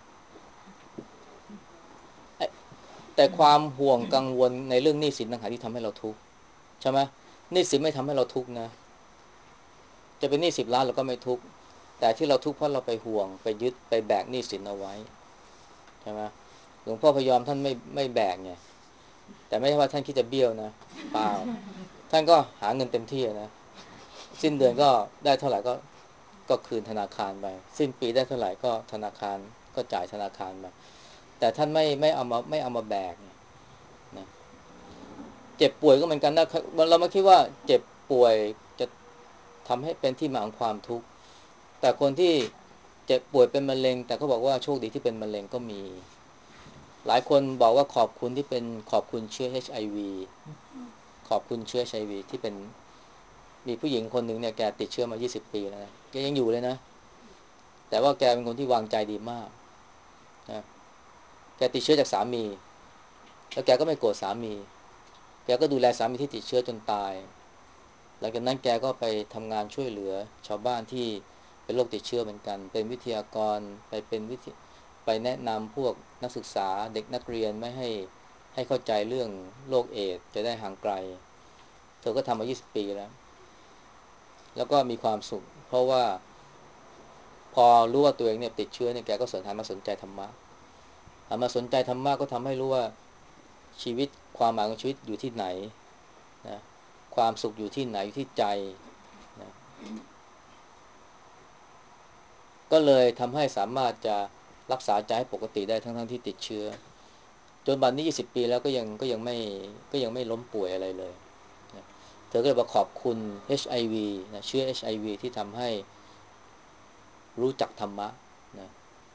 แต่ความห่วงกังวลในเรื่องหนี้สินต่างหากที่ทำให้เราทุกข์ใช่ไหมหนี้สินไม่ทำให้เราทุกข์นะจะเป็นหนี้10 ล้านเราก็ไม่ทุกข์แต่ที่เราทุกข์เพราะเราไปห่วงไปยึดไปแบกหนี้สินเอาไว้ใช่ไหมหลวงพ่อพยอมท่านไม่แบกไงแต่ไม่ใช่ว่าท่านคิดจะเบี้ยวนะเปล่าท่านก็หาเงินเต็มที่นะสิ้นเดือนก็ได้เท่าไหร่ก็คืนธนาคารไปสิ้นปีได้เท่าไหร่ก็ธนาคารก็จ่ายธนาคารไปแต่ท่านไม่เอามาแบกนะเจ็บป่วยก็เหมือนกันนะเราไม่คิดว่าเจ็บป่วยจะทำให้เป็นที่มาของความทุกข์แต่คนที่เจ็บป่วยเป็นมะเร็งแต่เขาบอกว่าโชคดีที่เป็นมะเร็งก็มีหลายคนบอกว่าขอบคุณเชื้อ HIV ขอบคุณเชื้อ HIV ที่เป็นมีผู้หญิงคนหนึ่งเนี่ยแกติดเชื้อมา20 ปีแล้วนะแกยังอยู่เลยนะแต่ว่าแกเป็นคนที่วางใจดีมากนะแกติดเชื้อจากสามีแล้วแกก็ไม่โกรธสามีแกก็ดูแลสามีที่ติดเชื้อจนตายหลังจากนั้นแกก็ไปทำงานช่วยเหลือชาวบ้านที่เป็นโรคติดเชื้อเหมือนกันเป็นวิทยากรไปแนะนำพวกนักศึกษาเด็กนักเรียนไม่ให้เข้าใจเรื่องโรคเอดส์จะได้ห่างไกลเธอก็ทำมา20 ปีแล้วก็มีความสุขเพราะว่าพอรู้ว่าตัวเองเนี่ยติดเชื้อเนี่ยแกก็หันมาสนใจธรรมะหันมาสนใจธรรมะก็ทำให้รู้ว่าชีวิตความหมายของชีวิตอยู่ที่ไหนนะความสุขอยู่ที่ไหนอยู่ที่ใจนะก็เลยทำให้สามารถจะรักษาใจให้ปกติได้ทั้งที่ติดเชื้อจนบัดนี้20 ปีแล้วก็ยังไม่ล้มป่วยอะไรเลยนะเธอก็เลยบอกขอบคุณ HIV นะเชื้อ HIV ที่ทำให้รู้จักธรรมะนะ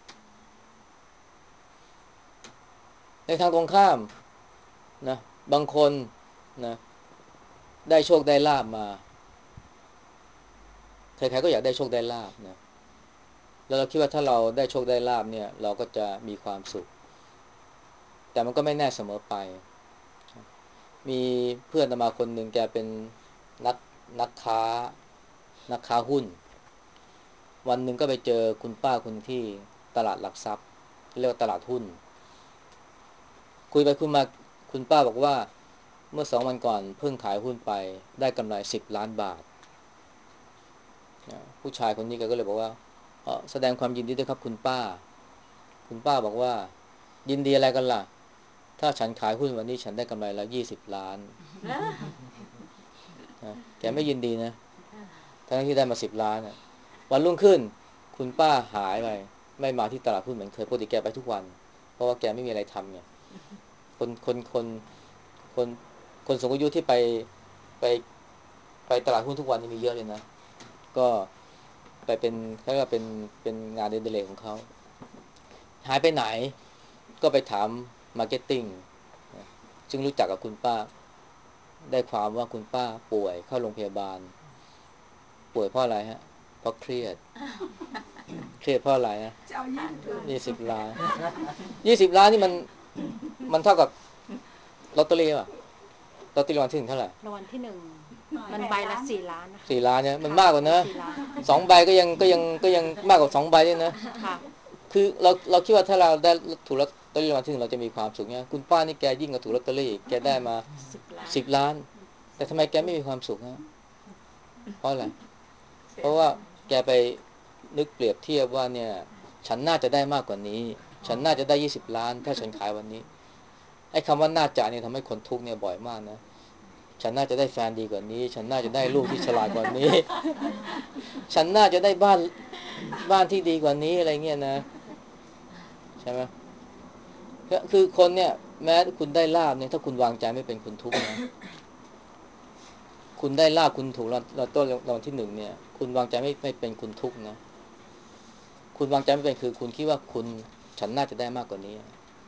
ในทางตรงข้ามนะบางคนนะได้โชคได้ลาภมาใครๆก็อยากได้โชคได้ลาภนะแล้วเราคิดว่าถ้าเราได้โชคได้ลาภเนี่ยเราก็จะมีความสุขแต่มันก็ไม่แน่เสมอไปมีเพื่อนอาตมาคนหนึ่งแกเป็นนักนักค้านักค้าหุ้นวันหนึ่งก็ไปเจอคุณป้าคนที่ตลาดหลักทรัพย์เรียกว่าตลาดหุ้นคุยไปคุยมาคุณป้าบอกว่าเมื่อ2 วันก่อนเพิ่งขายหุ้นไปได้กำไร10 ล้านบาทผู้ชายคนนี้ก็เลยบอกว่าแสดงความยินดีด้วยครับคุณป้าคุณป้าบอกว่ายินดีอะไรกันล่ะถ้าฉันขายหุ้นวันนี้ฉันได้กำไรแล้ว20 ล้านนะแกไม่ยินดีนะทั้งที่ได้มา10 ล้านนะวันรุ่งขึ้นคุณป้าหายไปไม่มาที่ตลาดหุ้นเหมือนเคยปกติแกไปทุกวันเพราะว่าแกไม่มีอะไรทำเนี่ยคนคนคนคนคนสูงอายุที่ไปไปตลาดหุ้นทุกวันนี่มีเยอะเลยนะก็ไปเป็นเขาเรียกว่าเป็นงานเดลิเรกของเขาหายไปไหนก็ไปถามมาร์เก็ตติ้งซึ่งรู้จักกับคุณป้าได้ความว่าคุณป้าป่วยเข้าโรงพยาบาลป่วยเพราะอะไรฮะเพราะเครียดเพราะอะไรนะจะเอา 20 ล้าน20 ล้านนี่มันเท่ากับลอตเตอรี่ป่ะลอตเตอรี่รางวัลที่ 1เท่าไหร่รางวัลที่หนึ่งมันใบละ4 ล้านนะคะ 4 ล้านเนี่ยมันมากกว่านะ 4 ล้าน 2 ใบก็ยังมากกว่า2 ใบด้วยนะค่ะคือเราคิดว่าถ้าเราได้ถูกลอตเตอรี่รางวัลที่ 1เราจะมีความสุขเนี่ยคุณป้านี่แกยิ่งกว่าถูกลอตเตอรี่แกได้มา 10 ล้าน 10 ล้านแต่ทำไมแกไม่มีความสุขฮะเพราะอะไรเพราะว่าแกไปนึกเปรียบเทียบว่าเนี่ยฉันน่าจะได้มากกว่านี้ฉันน่าจะได้20 ล้านถ้าฉันขายวันนี้ไอ้คำว่าน่าจะเนี่ยทำให้คนทุกข์เนี่ยบ่อยมากนะฉันน่าจะได้แฟนดีกว่านี้ฉันน่าจะได้ลูกที่ฉลาดกว่านี้ฉันน่าจะได้บ้านที่ดีกว่านี้อะไรเงี้ยนะใช่ไหมคือคนเนี่ยแม้คุณได้ลาภเนี่ยถ้าคุณวางใจไม่เป็นคุณทุกข์นะคุณได้ลาภคุณถูกเราต้นรางวัลที่ 1เนี่ยคุณวางใจไม่เป็นคุณทุกข์นะคุณวางใจไม่เป็นคือคุณคิดว่าฉันน่าจะได้มากกว่านี้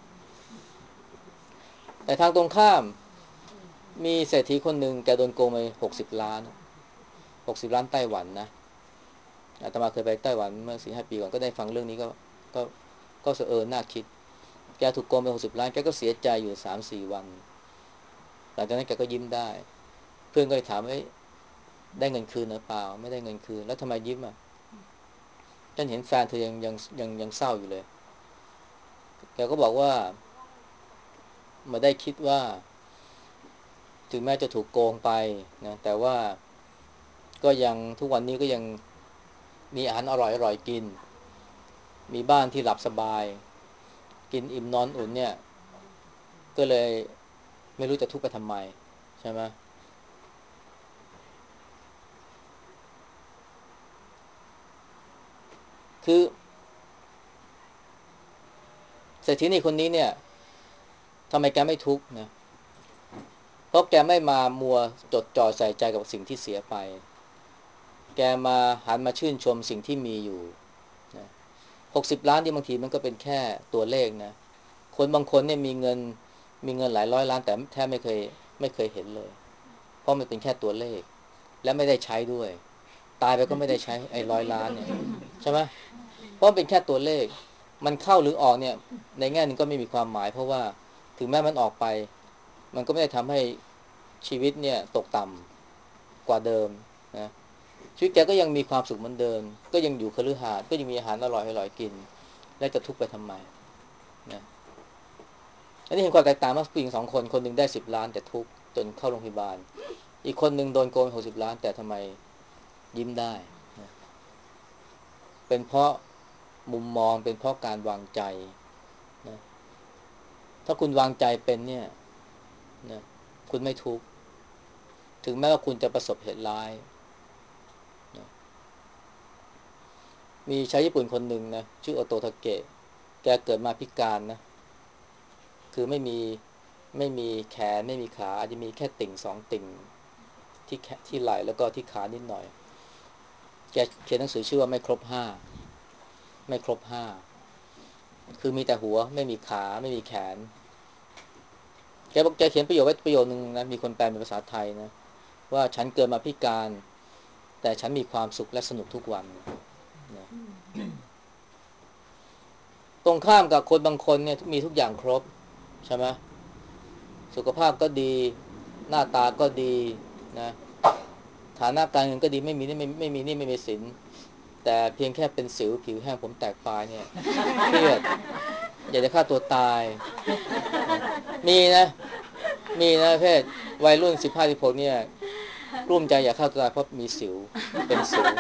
แต่ทางตรงข้ามมีเศรษฐีคนหนึ่งแกโดนโกงไป60 ล้าน60 ล้านไต้หวันนะอาตมาเคยไปไต้หวันเมื่อ4-5 ปีก่อนก็ได้ฟังเรื่องนี้ก็ก็น่าคิดแกถูกโกงไป60 ล้านแกก็เสียใจอยู่3-4 วันหลังจากนั้นแกก็ยิ้มได้เพื่อนก็เลยถามว่าได้เงินคืนหรือเปล่าไม่ได้เงินคืนแล้วทำไมยิ้มฉันเห็นแฟนเธอยังเศร้าอยู่เลยแกก็บอกว่ามาได้คิดว่าถึงแม้จะถูกโกงไปนะแต่ว่าก็ยังทุกวันนี้ก็ยังมีอาหารอร่อยกินมีบ้านที่หลับสบายกินอิ่มนอนอุ่นเนี่ยก็เลยไม่รู้จะทุกข์ไปทำไมใช่ไหมคือเศรษฐีนี่คนนี้เนี่ยทำไมแกไม่ทุกข์นะเพราะแกไม่มามัวจดจ่อใส่ใจกับสิ่งที่เสียไปแกมาหันมาชื่นชมสิ่งที่มีอยู่นะ60 ล้านที่บางทีมันก็เป็นแค่ตัวเลขนะคนบางคนเนี่ยมีเงินหลายร้อยล้านแต่แทบไม่เคยเห็นเลยเพราะมันเป็นแค่ตัวเลขและไม่ได้ใช้ด้วยตายไปก็ไม่ได้ใช้ไอ้100 ล้านเนี่ยใช่ไหมเพราะมันเป็นแค่ตัวเลขมันเข้าหรือออกเนี่ยในแง่หนึ่งก็ไม่มีความหมายเพราะว่าถึงแม้มันออกไปมันก็ไม่ได้ทำให้ชีวิตเนี่ยตกต่ำกว่าเดิมนะชีวิตแกก็ยังมีความสุขเหมือนเดิมก็ยังอยู่คฤหาสน์ก็ยังมีอาหารอร่อยกินแล้วจะทุกข์ไปทำไมนะอันนี้เห็นความแตกต่างมากผู้หญิง2 คนคนหนึ่งได้10 ล้านแต่ทุกข์จนเข้าโรงพยาบาลอีกคนหนึ่งโดนโกง60 ล้านแต่ทำไมยิ้มได้นะเป็นเพราะมุมมองเป็นเพราะการวางใจนะถ้าคุณวางใจเป็นเนี่ยนะคุณไม่ทุกข์ถึงแม้ว่าคุณจะประสบเหตุร้ายนะมีชายญี่ปุ่นคนหนึ่งนะชื่อโอโตทาเกะแกเกิดมาพิการนะคือไม่มีแขนไม่มีขาอาจจะมีแค่ติ่งสองติ่งที่ไหล่แล้วก็ที่ขานิดหน่อยแกเขียนหนังสือชื่อว่าไม่ครบห้าไม่ครบห้าคือมีแต่หัวไม่มีขาไม่มีแขนแกบอกแกเขียนประโยคไว้ประโยคนึงนะมีคนแปลเป็นภาษาไทยนะว่าฉันเกิดมาพิการแต่ฉันมีความสุขและสนุกทุกวันนะตรงข้ามกับคนบางคนเนี่ยมีทุกอย่างครบใช่ไหมสุขภาพก็ดีหน้าตาก็ดีนะฐานะการเงินก็ดีไม่มีนี่ไม่มีนี่ไม่มีสินแต่เพียงแค่เป็นสิวผิวแห้งผมแตกปลายเนี่ยเครียดอยากจะฆ่าตัวตายมีนะมีนะเพศวัยรุ่น15-16เนี่ยกลุ้มใจอยากฆ่าตัวตายเพราะมีสิวเป็นสิว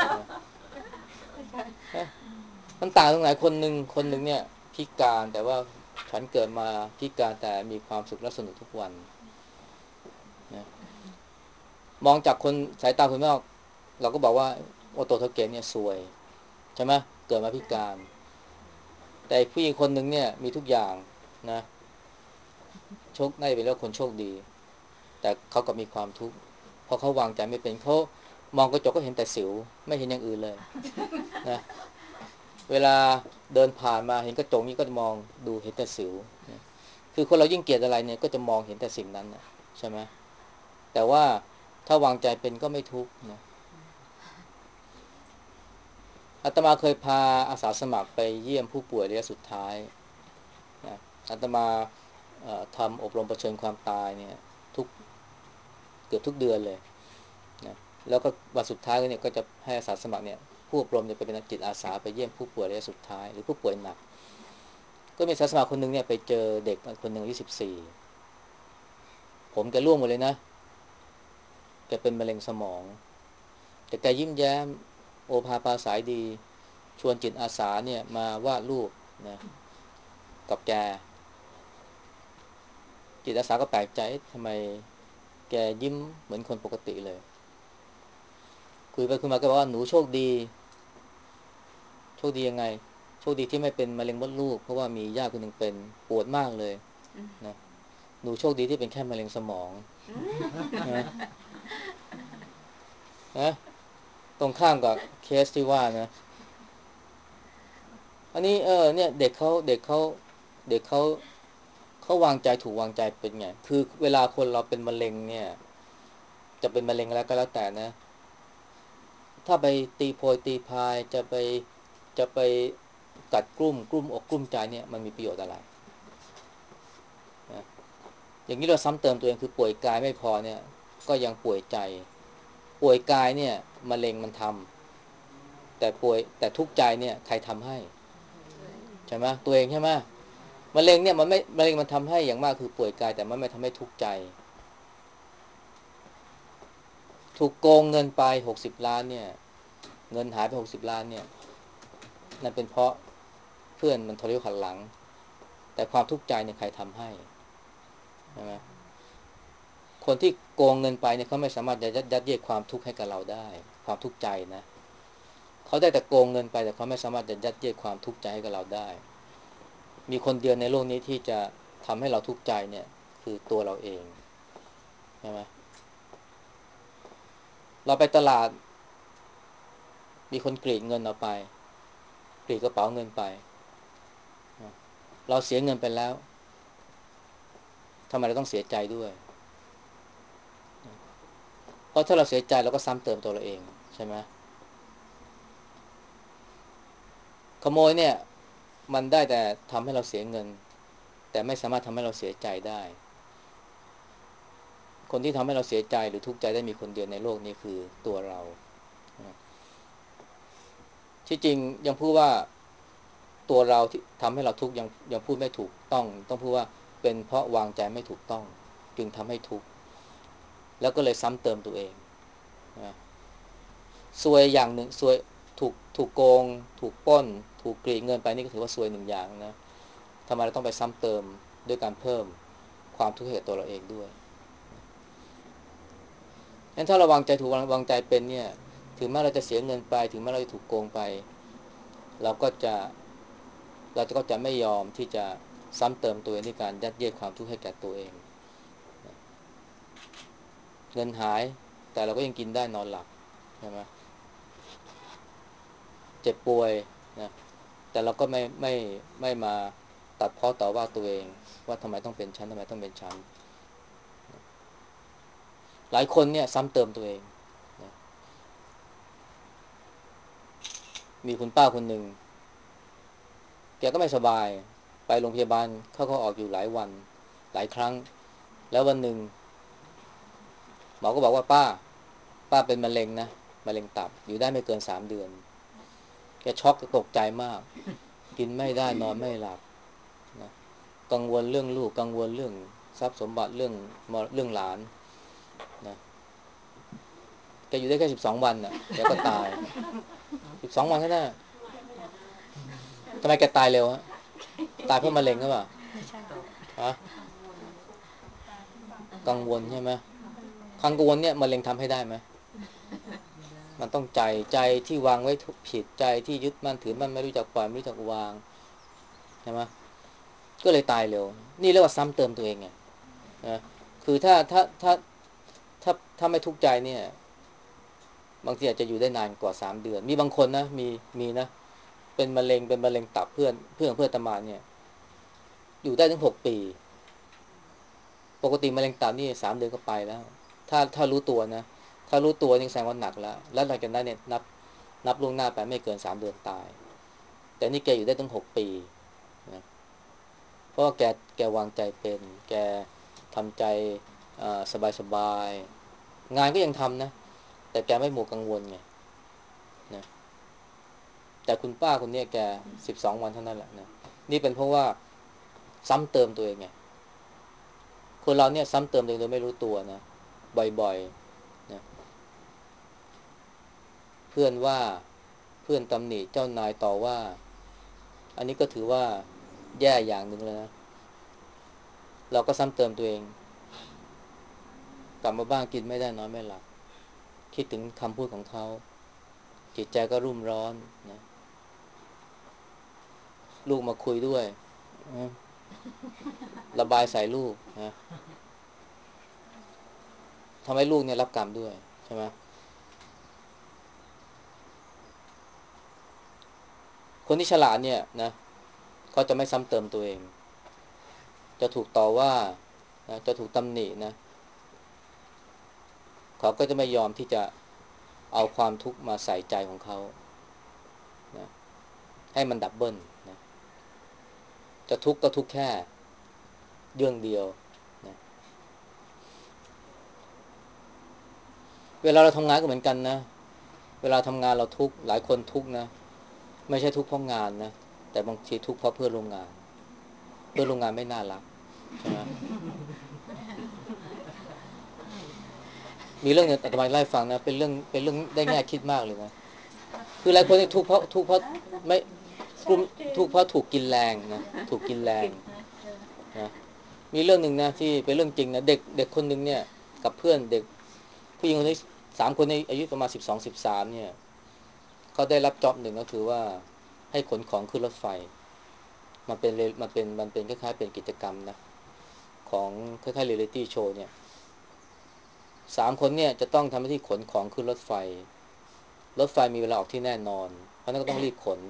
นะมันต่างตรงไหนคนหนึ่งเนี่ยพิการแต่ว่าฉันเกิดมาพิการแต่มีความสุขและสนุกทุกวันนะมองจากคนสายตาคนนอกเราก็บอกว่าโอโตโทเกะเนี่ยซวยใช่ไหมเกิดมาพิการแต่ผู้หญิงคนหนึ่งเนี่ยมีทุกอย่างนะโชคได้เป็นเรื่องคนโชคดีแต่เขาก็มีความทุกข์เพราะเขาวางใจไม่เป็นเขามองกระจกก็เห็นแต่สิวไม่เห็นอย่างอื่นเลยนะเวลาเดินผ่านมาเห็นกระจกนี้ก็จะมองดูเห็นแต่สิวนะคือคนเรายิ่งเกลียดอะไรเนี่ยก็จะมองเห็นแต่สิ่งนั้นนะใช่ไหมแต่ว่าถ้าวางใจเป็นก็ไม่ทุกข์นะอาตมาเคยพาอาสาสมัครไปเยี่ยมผู้ป่วยระยะสุดท้ายนะอาตมาทำอบรมเผชิญความตายเนี่ยทุกเกือบทุกเดือนเลยนะแล้วก็วันสุดท้ายเนี่ยก็จะให้อาสาสมัครเนี่ยผู้อบรมเนี่ยไปเป็นจิตอาสาไปเยี่ยมผู้ป่วยระยะสุดท้ายหรือผู้ป่วยหนักก็มีอาสาสมัครคนหนึ่งเนี่ยไปเจอเด็กคนหนึ่งอายุ14ผมแกร่วงหมดเลยนะแกเป็นมะเร็งสมองแต่แกยิ้มแย้มโอภาปราศัยดีชวนจิตอาสาเนี่ยมาวาดรูปนะกับแกจิตอาสาก็แปลกใจทำไมแกยิ้มเหมือนคนปกติเลยคุยไปคุยมาก็บอกว่าหนูโชคดีโชคดียังไงโชคดีที่ไม่เป็นมะเร็งมดลูกเพราะว่ามีญาติคนหนึ่งเป็นปวดมากเลยนะหนูโชคดีที่เป็นแค่มะเร็งสมองนะนะตรงข้ามกับเคสที่ว่านะอันนี้เนี่ยเด็กเขาวางใจถูกวางใจเป็นไงคือเวลาคนเราเป็นมะเร็งเนี่ยจะเป็นมะเร็งแล้วก็แล้วแต่นะถ้าไปตีโพยตีพายจะไปกัดกลุ้มใจเนี่ยมันมีประโยชน์อะไรนะอย่างนี้เราซ้ำเติมตัวเองคือป่วยกายไม่พอเนี่ยก็ยังป่วยใจป่วยกายเนี่ยมะเร็งมันทำแต่ทุกข์ใจเนี่ยใครทำให้ใช่ไหมตัวเองใช่ไหมมะเร็งเนี่ยมันไม่มะเร็งมันทำให้อย่างมากคือป่วยกายแต่มันไม่ทำให้ทุกข์ใจถูกโกงเงินไป60 ล้านเนี่ยเงินหายไป60 ล้านเนี่ยนั่นเป็นเพราะเพื่อนมันทรยศหักหลังแต่ความทุกข์ใจเนี่ยใครทำให้ใช่ไหมคนที่โกงเงินไปเนี่ยเขาไม่สามารถจะยัดเยียดความทุกข์ให้กับเราได้ความทุกข์ใจนะเขาได้แต่โกงเงินไปแต่เขาไม่สามารถจะยัดเยียดความทุกข์ใจให้กับเราได้มีคนเดียวในโลกนี้ที่จะทำให้เราทุกข์ใจเนี่ยคือตัวเราเองใช่ไหมเราไปตลาดมีคนกรีดเงินเราไปกรีดกระเป๋าเงินไปเราเสียเงินไปแล้วทำไมเราต้องเสียใจด้วยเพราะถ้าเราเสียใจเราก็ซ้ำเติมตัวเราเองใช่ไหมขโมยเนี่ยมันได้แต่ทำให้เราเสียเงินแต่ไม่สามารถทำให้เราเสียใจได้คนที่ทำให้เราเสียใจหรือทุกข์ใจได้มีคนเดียวในโลกนี้คือตัวเราที่จริงยังพูดว่าตัวเราที่ทำให้เราทุกข์ยังพูดไม่ถูกต้องพูดว่าเป็นเพราะวางใจไม่ถูกต้องจึงทำให้ทุกข์แล้วก็เลยซ้ำเติมตัวเองนะซวยอย่างหนึ่งซวยถูกโกงถูกปล้นถูกกรีดเงินไปนี่ก็ถือว่าซวยหนึ่งอย่างนะทำไมเราต้องไปซ้ำเติมด้วยการเพิ่มความทุกข์ให้กับตัวเราเองด้วยงั้นถ้าเราวางใจถูกวางใจเป็นเนี่ยถึงแม้เราจะเสียเงินไปถึงแม้เราจะถูกโกงไปเราก็จะเราก็จะไม่ยอมที่จะซ้ำเติมตัวเองในการยัดเยียดความทุกข์ให้แก่ตัวเองเงินหายแต่เราก็ยังกินได้นอนหลับใช่ไหมเจ็บป่วยนะแต่เราก็ไม่มาตัดพ้อต่อว่าตัวเองว่าทำไมต้องเป็นฉันทำไมต้องเป็นฉันหลายคนเนี่ยซ้ำเติมตัวเองนะมีคุณป้าคนหนึ่งแกก็ไม่สบายไปโรงพยาบาลเขาก็ออกอยู่หลายวันหลายครั้งแล้ววันหนึ่งหมอก็บอกว่าป้าเป็นมะเร็งนะมะเร็งตับอยู่ได้ไม่เกิน3 เดือนแกช็อกตกใจมากกินไม่ได้นอนไม่หลับนะกังวลเรื่องลูกกังวลเรื่องทรัพย์สมบัติเรื่องหลานนะแกอยู่ได้แค่12 วันน่ะแกก็ตาย12 วันแค่นั้นทำไมแกตายเร็วฮะตายเพราะมะเร็งหรือเปล่าไม่ใช่ฮะกังวลใช่ไหมความกังวลเนี่ยมะเร็งทำให้ได้ไหมมันต้องใจที่วางไว้ผิดใจที่ยึดมั่นถือมั่นไม่รู้จักปล่อยไม่รู้จักวางใช่ไหมก็เลยตายเร็วนี่เรียกว่าซ้ำเติมตัวเองไงนะคือถ้าไม่ทุกข์ใจเนี่ยบางทีอาจจะอยู่ได้นานกว่า3 เดือนมีบางคนนะมีนะเป็นมะเร็งตับเพื่อนตมาเนี่ยอยู่ได้ถึง6 ปีปกติมะเร็งตับนี่3 เดือนก็ไปแล้วถ้ารู้ตัวนะถ้ารู้ตัวนี่แสดงว่าหนักแล้วหลังจากนั้นเนี่ยนับล่วงหน้าไปไม่เกิน3 เดือนตายแต่นี่แกอยู่ได้ถึง6 ปีนะเพราะว่าแกวางใจเป็นแกทำใจสบายๆงานก็ยังทำนะแต่แกไม่หมดกังวลไงนะแต่คุณป้าคนนี้แก12 วันเท่านั้นแหละนะนี่เป็นเพราะว่าซ้ำเติมตัวเองไงคนเราเนี่ยซ้ำเติมตัวเองโดยไม่รู้ตัวนะบ่อยๆนะเพื่อนว่าเพื่อนตำหนิเจ้านายต่อว่าอันนี้ก็ถือว่าแย่อย่างหนึ่งเลยนะเราก็ซ้ำเติมตัวเองกลับมาบ้านกินไม่ได้นอนไม่หลับคิดถึงคำพูดของเขาจิตใจก็รุ่มร้อนนะลูกมาคุยด้วยระบายใส่ลูกนะทำให้ลูกเนี่ยรับกรรมด้วยใช่ไหมคนที่ฉลาดเนี่ยนะเขาจะไม่ซ้ำเติมตัวเองจะถูกต่อว่านะจะถูกตำหนินะเขาก็จะไม่ยอมที่จะเอาความทุกข์มาใส่ใจของเขานะให้มันดับเบิลนะจะทุกข์ก็ทุกข์แค่เรื่องเดียวนะเวลาเราทำงานก็เหมือนกันนะเวลาทำงานเราทุกข์หลายคนทุกข์นะไม่ใช่ทุกข์เพราะงานนะแต่บางทีทุกข์เพราะเพื่อนร่วมงานเพื่อนร่วมงานไม่น่ารักใช่ไหมมีเรื่องหนึ่งอาตมาเล่าให้ฟังนะเป็นเรื่องได้แง่คิดมากเลยนะคือหลายคนที่ทุกข์เพราะไม่กลุ่มทุกข์เพราะถูกกินแรงนะถูกกินแรงนะมีเรื่องหนึ่งนะที่เป็นเรื่องจริงนะเด็กคนหนึ่งเนี่ยกับเพื่อนเด็กผู้หญิงคนนี้3 คนในอายุประมาณ12-13เนี่ยเขาได้รับจ็อบหนึ่งก็คือว่าให้ขนของขึ้นรถไฟมันเป็นคล้ายๆเป็นกิจกรรมนะของคล้ายๆเรียลลิตี้โชว์เนี่ย3 คนเนี่ยจะต้องทำหน้าที่ขนของขึ้นรถไฟมีเวลาออกที่แน่นอนเพราะนั้นก็ต้องรีบขน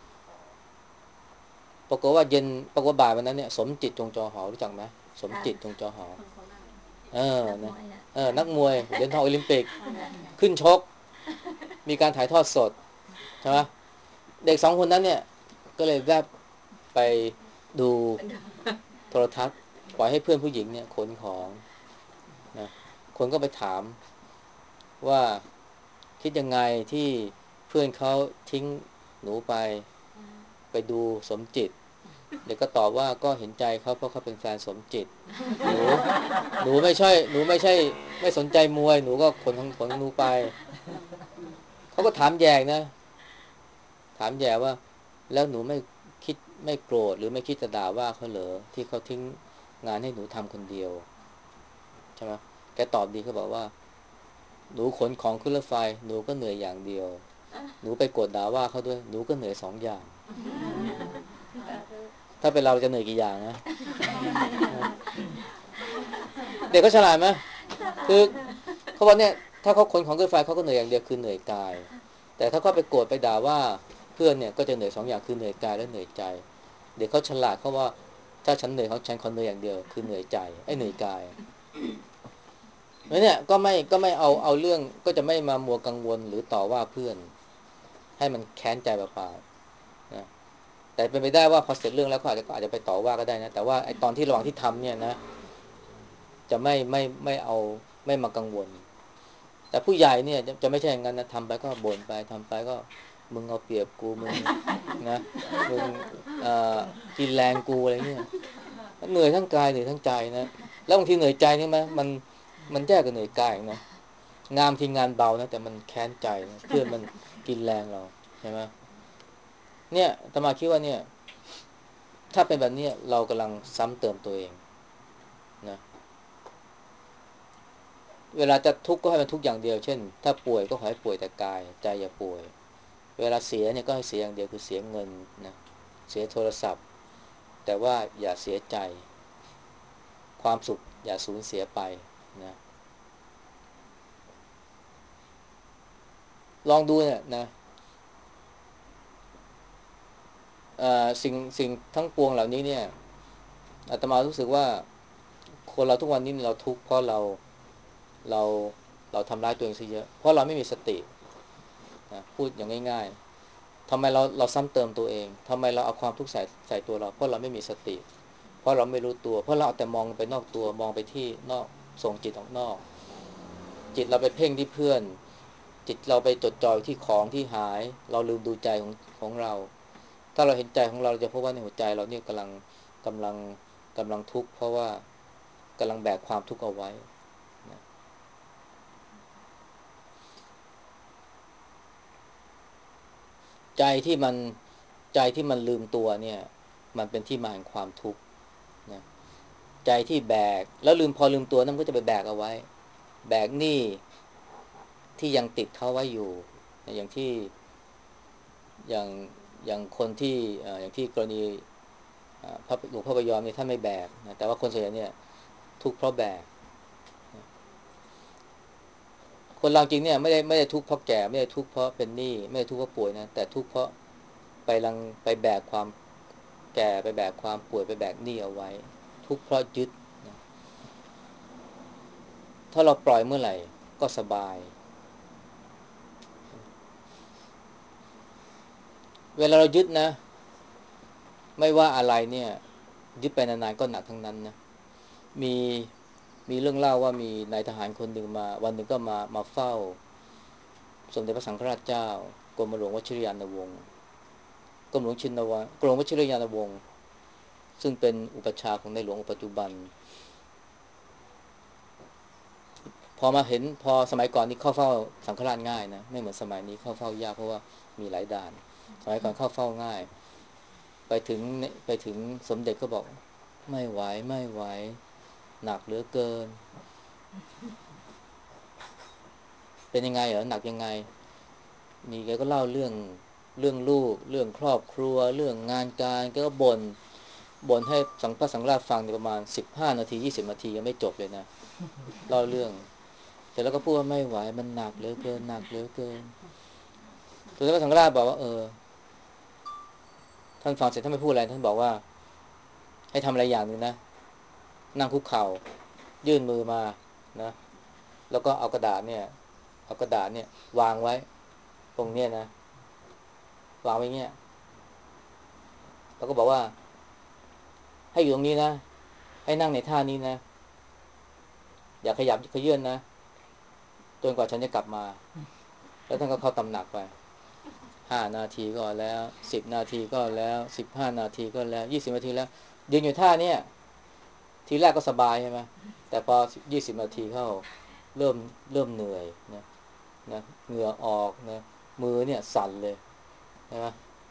ปรากฏว่าบ่ายวันนั้นเนี่ยสมจิตจงจอหอรู้จักไหมสมจิตจงจอหอเออนะนักมวยเหรียญทองโอลิมปิกขึ้นชกมีการถ่ายทอดสดใช่ไหมเด็ก2 คนนั้นเนี่ยก็เลยแวบไปดูโทรทัศน์ปล่อยให้เพื่อนผู้หญิงเนี่ยขนของนะคนก็ไปถามว่าคิดยังไงที่เพื่อนเขาทิ้งหนูไปดูสมจิตเด็กก็ตอบว่าก็เห็นใจเขาเพราะเขาเป็นแฟนสมจิตหนูหนูไม่ใช่ไม่สนใจมวยหนูก็ขนหนูไปเขาก็ถามแยงนะถามแยงว่าแล้วหนูคิดไม่โกรธหรือไม่คิดจะด่าว่าเขาเหรอที่เขาทิ้งงานให้หนูทำคนเดียวใช่ไหมแกตอบดีเขาบอกว่าหนูขนของขึ้นรถไฟหนูก็เหนื่อยอย่างเดียวหนูไปโกรธด่าว่าเขาด้วยหนูก็เหนื่อย2 อย่างถ้าเป็นเราจะเหนื่อยกี่อย่างนะเด็กก็ฉลาดไหมคือเขาบอกเนี่ยถ้าเขาขนของขึ้นไฟเขาก็เหนื่อยอย่างเดียวคือเหนื่อยกายแต่ถ้าเขาไปโกรธไปด่าว่าเพื่อนเนี่ยก็จะเหนื่อย2 อย่างคือเหนื่อยกายและเหนื่อยใจเด็กเขาฉลาดเขาว่าถ้าฉันเหนื่อยเขาฉันเหนื่อยอย่างเดียวคือเหนื่อยใจไอ้เหนื่อยกายแล้วเนี่ยก็ไม่เอาเรื่องก็จะไม่มามัวกังวลหรือต่อว่าเพื่อนให้มันแค้นใจเปล่าๆนะแต่เป็นไปได้ว่าพอเสร็จเรื่องแล้วเขาอาจจะไปต่อว่าก็ได้นะแต่ว่าไอ้ตอนที่ระหว่างที่ทำเนี่ยนะจะไม่เอาไม่มากังวลแต่ผู้ใหญ่เนี่ยจะไม่ใช่อย่างนั้นนะทำไปก็บ่นไปทำไปก็มึงเอาเปรียบกูมึงนะมึงเอ่อกินแรงกูอะไรเงี้ยเหนื่อยทั้งกายเหนื่อยทั้งใจนะแล้วบางทีเหนื่อยใจนี่มันแย่กว่าเหนื่อยกายนะงานทีงานเบานะแต่มันแค้นใจนะเพื่อนมันกินแรงเราใช่ไหมเนี่ยอาตมาคิดว่าเนี่ยถ้าเป็นแบบนี้เรากำลังซ้ำเติมตัวเองนะเวลาจะทุกข์ก็ให้มันทุกข์อย่างเดียวเช่นถ้าป่วยก็ขอให้ป่วยแต่กายใจอย่าป่วยเวลาเสียเนี่ยก็ให้เสียอย่างเดียวคือเสียเงินนะเสียโทรศัพท์แต่ว่าอย่าเสียใจความสุขอย่าสูญเสียไปนะลองดูเนี่ยนะสิ่งทั้งปวงเหล่านี้เนี่ยอาตมารู้สึกว่าคนเราทุกวันนี้เราทุกข์เพราะเราเราทำร้ายตัวเองซะเยอะเพราะเราไม่มีสตินะพูดอย่างง่ายๆทำไมเราซ้ำเติมตัวเองทำไมเราเอาความทุกข์ใส่ตัวเราเพราะเราไม่มีสติเพราะเราไม่รู้ตัวเพราะเราเอาแต่มองไปนอกตัวมองไปที่นอกส่งจิตออกนอกจิตเราไปเพ่งที่เพื่อนจิตเราไปจดจ่อที่ของที่หายเราลืมดูใจของเราถ้าเราเห็นใจของเราจะพบว่าในหัวใจเราเนี่ยกำลังกำลังทุกข์เพราะว่ากำลังแบกความทุกข์เอาไว้นะใจที่มันใจที่มันลืมตัวเนี่ยมันเป็นที่มาแห่งความทุกข์นะใจที่แบกแล้วลืมตัวนั่นก็จะไปแบกเอาไว้แบกหนี้ที่ยังติดเขาไว้อยู่นะอย่างที่อย่างอย่างคนที่อย่างที่กรณีพระหลวงพ่อพยอมเนี่ยท่านไม่แบกนะแต่ว่าคนส่วนใหญ่เนี่ยทุกข์เพราะแบกคนเราจริงเนี่ยไม่ได้ทุกข์เพราะแก่ไม่ได้ทุกข์เพราะเป็นหนี้ไม่ได้ทุกข์เพราะป่วยนะแต่ทุกข์เพราะไปแบกความแก่ไปแบกความป่วยไปแบกหนี้เอาไว้ทุกข์เพราะยึดนะถ้าเราปล่อยเมื่อไหร่ก็สบายเวลาเรายึดนะไม่ว่าอะไรเนี่ยยึดไปนานๆก็หนักทั้งนั้นนะมีมีเรื่องเล่าว่ามีนายทหารคนหนึ่งมาวันหนึ่งก็มาเฝ้าสมเด็จพระสังฆราชเจ้ากรมหลวงวชิรยานวงศ์กรมหลวงวชิรยานวงศ์ซึ่งเป็นอุปชฌาย์ของในหลวงปัจจุบันพอสมัยก่อนนี่เข้าเฝ้าสังฆราชง่ายนะไม่เหมือนสมัยนี้เข้าเฝ้ายากเพราะว่ามีหลายด่านสมัยก่อนเข้าเฝ้าง่ายไปถึงสมเด็จก็บอกไม่ไหวหนักเหลือเกินเป็นยังไงเหรอหนักยังไงมีแกก็เล่าเรื่องลูกเรื่องครอบครัวเรื่องงานการแกก็บ่นให้พระสังฆราชฟังประมาณ15 นาที20 นาทียังไม่จบเลยนะเล่าเรื่องเสร็จแล้วก็พูดว่าไม่ไหวมันหนักเหลือเกินหนักเหลือเกินสมเด็จพระสังฆราชบอกว่าท่านฟังเสร็จท่านไม่พูดอะไรท่านบอกว่าให้ทำอะไรอย่างหนึ่งนะนั่งคุกเข่ายื่นมือมานะแล้วก็เอากระดาษเนี่ยวางไว้ตรงเนี้ยนะวางไว้เงี้ยแล้วก็บอกว่าให้อยู่ตรงนี้นะให้นั่งในท่านี้นะอย่าขยับขยื่นนะจนกว่าฉันจะกลับมาแล้วท่านก็เข้าตำหนักไป5 นาทีก็แล้ว10 นาทีก็แล้ว15 นาทีก็แล้ว20 นาทีแล้วยืนอยู่ท่าเนี้ยทีแรกก็สบายใช่ไหมแต่พอ20 นาทีเข้าเริ่มเหนื่อยนะเหงื่อออกนะมือเนี่ยสั่นเลยใช่ไหม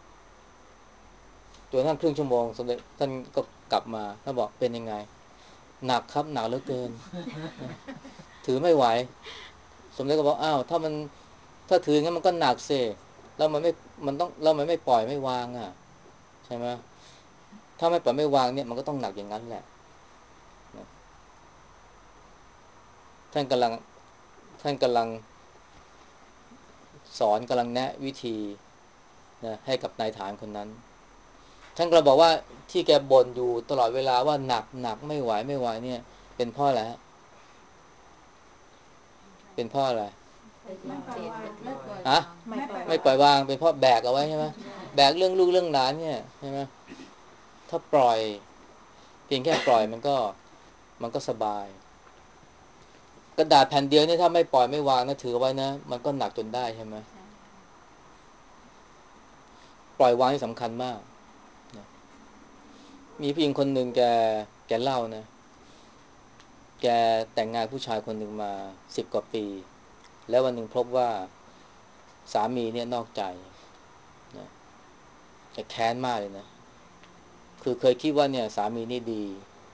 จนทั้งครึ่งชั่วโมงสมเด็จท่านก็กลับมาท่านบอกเป็นยังไงหนักครับหนักเหลือเกินนะถือไม่ไหวสมเด็จก็บอกอ้าวถ้าถืองั้นมันก็หนักสิแล้วมันไม่ปล่อยไม่วางอ่ะใช่ไหมถ้าไม่ปล่อยไม่วางเนี่ยมันก็ต้องหนักอย่างนั้นแหละนะท่านกำลังท่านกำลังสอนกำลังแนะวิธีนะให้กับนายฐานคนนั้นท่านก็บอกว่าที่แกบ่นอยู่ตลอดเวลาว่าหนักหนักไม่ไหวไม่ไหวเนี่ยเป็นเพ่ออะไรฮะเป็นเพ่ออะไรไม่ปล่อยวางไม่ปล่อยฮะไม่ปล่อยไม่ปล่อยวางเป็นเพราะแบกเอาไว้ใช่ไหมแบกเรื่องลูกเรื่องหลานเนี่ยใช่ไหมถ้าปล่อยเพียงแค่ปล่อยมันก็สบายกระดาษแผ่นเดียวเนี่ยถ้าไม่ปล่อยไม่วางนะถือไว้นะมันก็หนักจนได้ใช่ไหมปล่อยวางที่สำคัญมากนะมีผู้หญิงคนหนึ่งแกเล่านะแกแต่งงานผู้ชายคนหนึ่งมา10 กว่าปีแล้ววันหนึ่งพบว่าสามีเนี่ยนอกใจนะแกแค้นมากเลยนะคือเคยคิดว่าเนี่ยสามีนี่ดี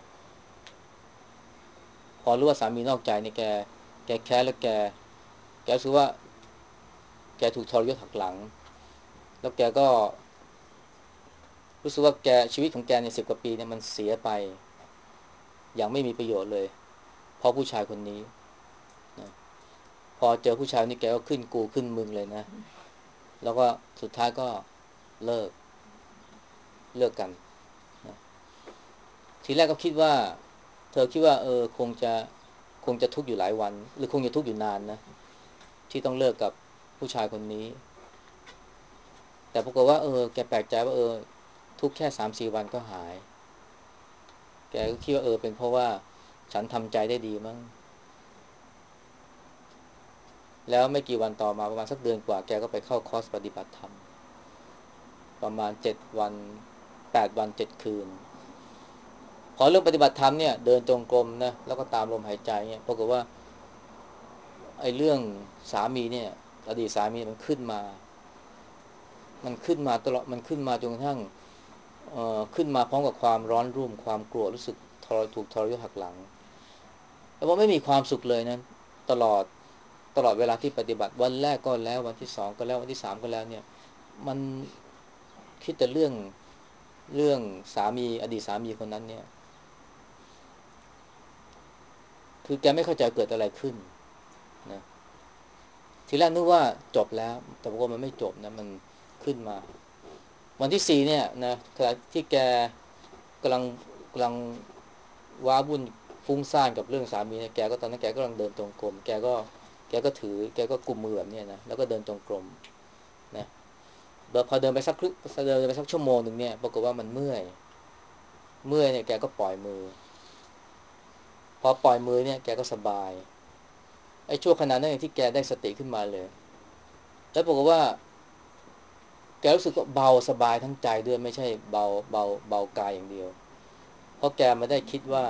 พอรู้ว่าสามีนอกใจเนี่ยแกแค้นแล้วแกรู้สึกว่าแกถูกทรยศหักหลังแล้วแกก็รู้สึกว่าชีวิตของแกใน10 กว่าปีเนี่ยมันเสียไปอย่างไม่มีประโยชน์เลยเพราะผู้ชายคนนี้นะพอเจอผู้ชายนี่แกก็ขึ้นกูขึ้นมึงเลยนะแล้วก็สุดท้ายก็เลิกกันนะทีแรกก็คิดว่าเธอคิดว่าคงจะทุกข์อยู่หลายวันหรือคงจะทุกข์อยู่นานนะที่ต้องเลิกกับผู้ชายคนนี้แต่ปรากฏว่าแกแปลกใจว่าทุกข์แค่3-4 วันก็หายแกก็คิดว่าเป็นเพราะว่าฉันทำใจได้ดีมั้งแล้วไม่กี่วันต่อมาประมาณสักเดือนกว่าแกก็ไปเข้าคอร์สปฏิบัติธรรมประมาณ7 วัน8 วัน7 คืนพอเรื่องปฏิบัติธรรมเนี่ยเดินจงกรมนะแล้วก็ตามลมหายใจเนี่ยปรากฏว่าไอ้เรื่องสามีเนี่ยอดีตสามีมันขึ้นมาตลอดมันขึ้นมาจนกระทั่งขึ้นมาพร้อมกับความร้อนรุ่มความกลัวรู้สึกถูกทรยศหักหลังแต่ว่าไม่มีความสุขเลยนะตลอดเวลาที่ปฏิบัติวันแรกก็แล้ววันที่2ก็แล้ววันที่3ก็แล้วเนี่ยมันคิดแต่เรื่องสามีอดีตสามีคนนั้นเนี่ยคือแกไม่เข้าใจเกิดอะไรขึ้นนะทีแรกนึกว่าจบแล้วแต่ปรากฏมันไม่จบนะมันขึ้นมาวันที่4เนี่ยนะขณะที่แกกำลังว้าวุ่นฟุ้งซ่านกับเรื่องสามีเนี่ยตอนนั้นแกก็กำลังเดินจงกรมแกก็กุมมือแบบนี้นะแล้วก็เดินจงกรมนะพอเดินไปสักชั่วโมงหนึ่งเนี่ยปรากฏว่ามันเมื่อยเนี่ยแกก็ปล่อยมือพอปล่อยมือเนี่ยแกก็สบายไอ้ชั่วขณะนั้นเองที่แกได้สติขึ้นมาเลยแล้วปรากฏว่าแกรู้สึกว่าเบาสบายทั้งใจด้วยไม่ใช่เบากายอย่างเดียวเพราะแกไม่ได้คิดว่า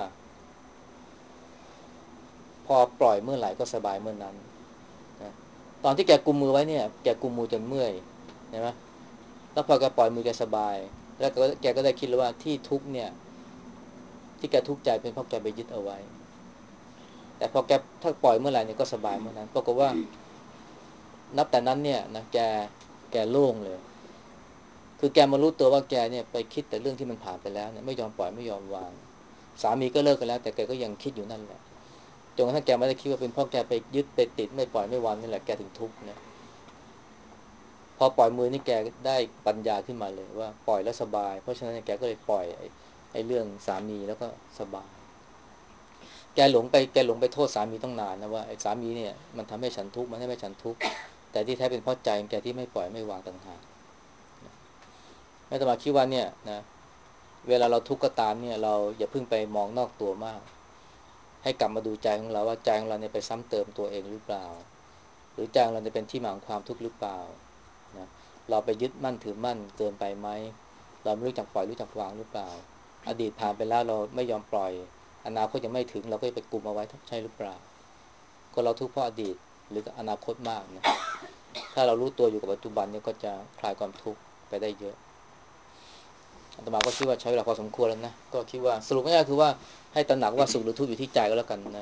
พอปล่อยเมื่อไหร่ก็สบายเมื่อนั้นนะตอนที่แกกุมมือไว้เนี่ยแกกุมมือจนเมื่อยเห็นไหมแล้วพอแกปล่อยมือแกสบายแล้วแกก็ได้คิดแล้วว่าที่ทุกข์เนี่ยที่แกทุกข์ใจเป็นเพราะแกไปยึดเอาไว้แต่พอแกถ้าปล่อยเมื่อไหร่เนี่ยก็สบายเมื่อนั้นปรากฏว่านับแต่นั้นเนี่ยนะแกโล่งเลยคือแกมารู้ตัวว่าแกเนี่ยไปคิดแต่เรื่องที่มันผ่านไปแล้วเนี่ยไม่ยอมปล่อยไม่ยอมวางสามีก็เลิกกันแล้วแต่แกก็ยังคิดอยู่นั่นแหละจนกระทั่งแกไม่ได้คิดว่าเป็นเพราะแกไปยึดไปติดไม่ปล่อยไม่วางนี่แหละแกถึงทุกข์นะพอปล่อยมือนี่แกได้ปัญญาขึ้นมาเลยว่าปล่อยแล้วสบายเพราะฉะนั้นแกก็เลยปล่อยไอ้เรื่องสามีแล้วก็สบายแกหลงไปโทษสามีต้องนานนะว่าไอ้สามีเนี่ยมันทำให้ฉันทุกข์มันทำให้ฉันทุกข์แต่ที่แท้เป็นเพราะใจแกที่ไม่ปล่อยไม่วางต่างหากแม่ตมาคิดว่าเนี่ยนะเวลาเราทุกข์ก็ตามเนี่ยเราอย่าเพิ่งไปมองนอกตัวมากให้กลับมาดูใจของเราว่าใจของเราเนี่ยไปซ้ำเติมตัวเองหรือเปล่าหรือใจของเราจะเป็นที่มาของความทุกข์หรือเปล่านะเราไปยึดมั่นถือมั่นเกินไปไหมเราไม่รู้จักปล่อยรู้จักวางหรือเปล่าอดีตผ่านไปแล้วเราไม่ยอมปล่อยอนาคตยังไม่ถึงเราก็ไปกุมเอาไว้ใช่หรือเปล่าคนเราทุกข์เพราะอดีตหรืออนาคตมากนะถ้าเรารู้ตัวอยู่กับปัจจุบันเนี่ยก็จะคลายความทุกข์ไปได้เยอะอาตมาก็คิดว่าใช้เวลาพอสมควรแล้วนะก็คิดว่าสรุปง่ายๆคือว่าให้ตระหนักว่าสุขหรือทุกข์อยู่ที่ใจก็แล้วกันนะ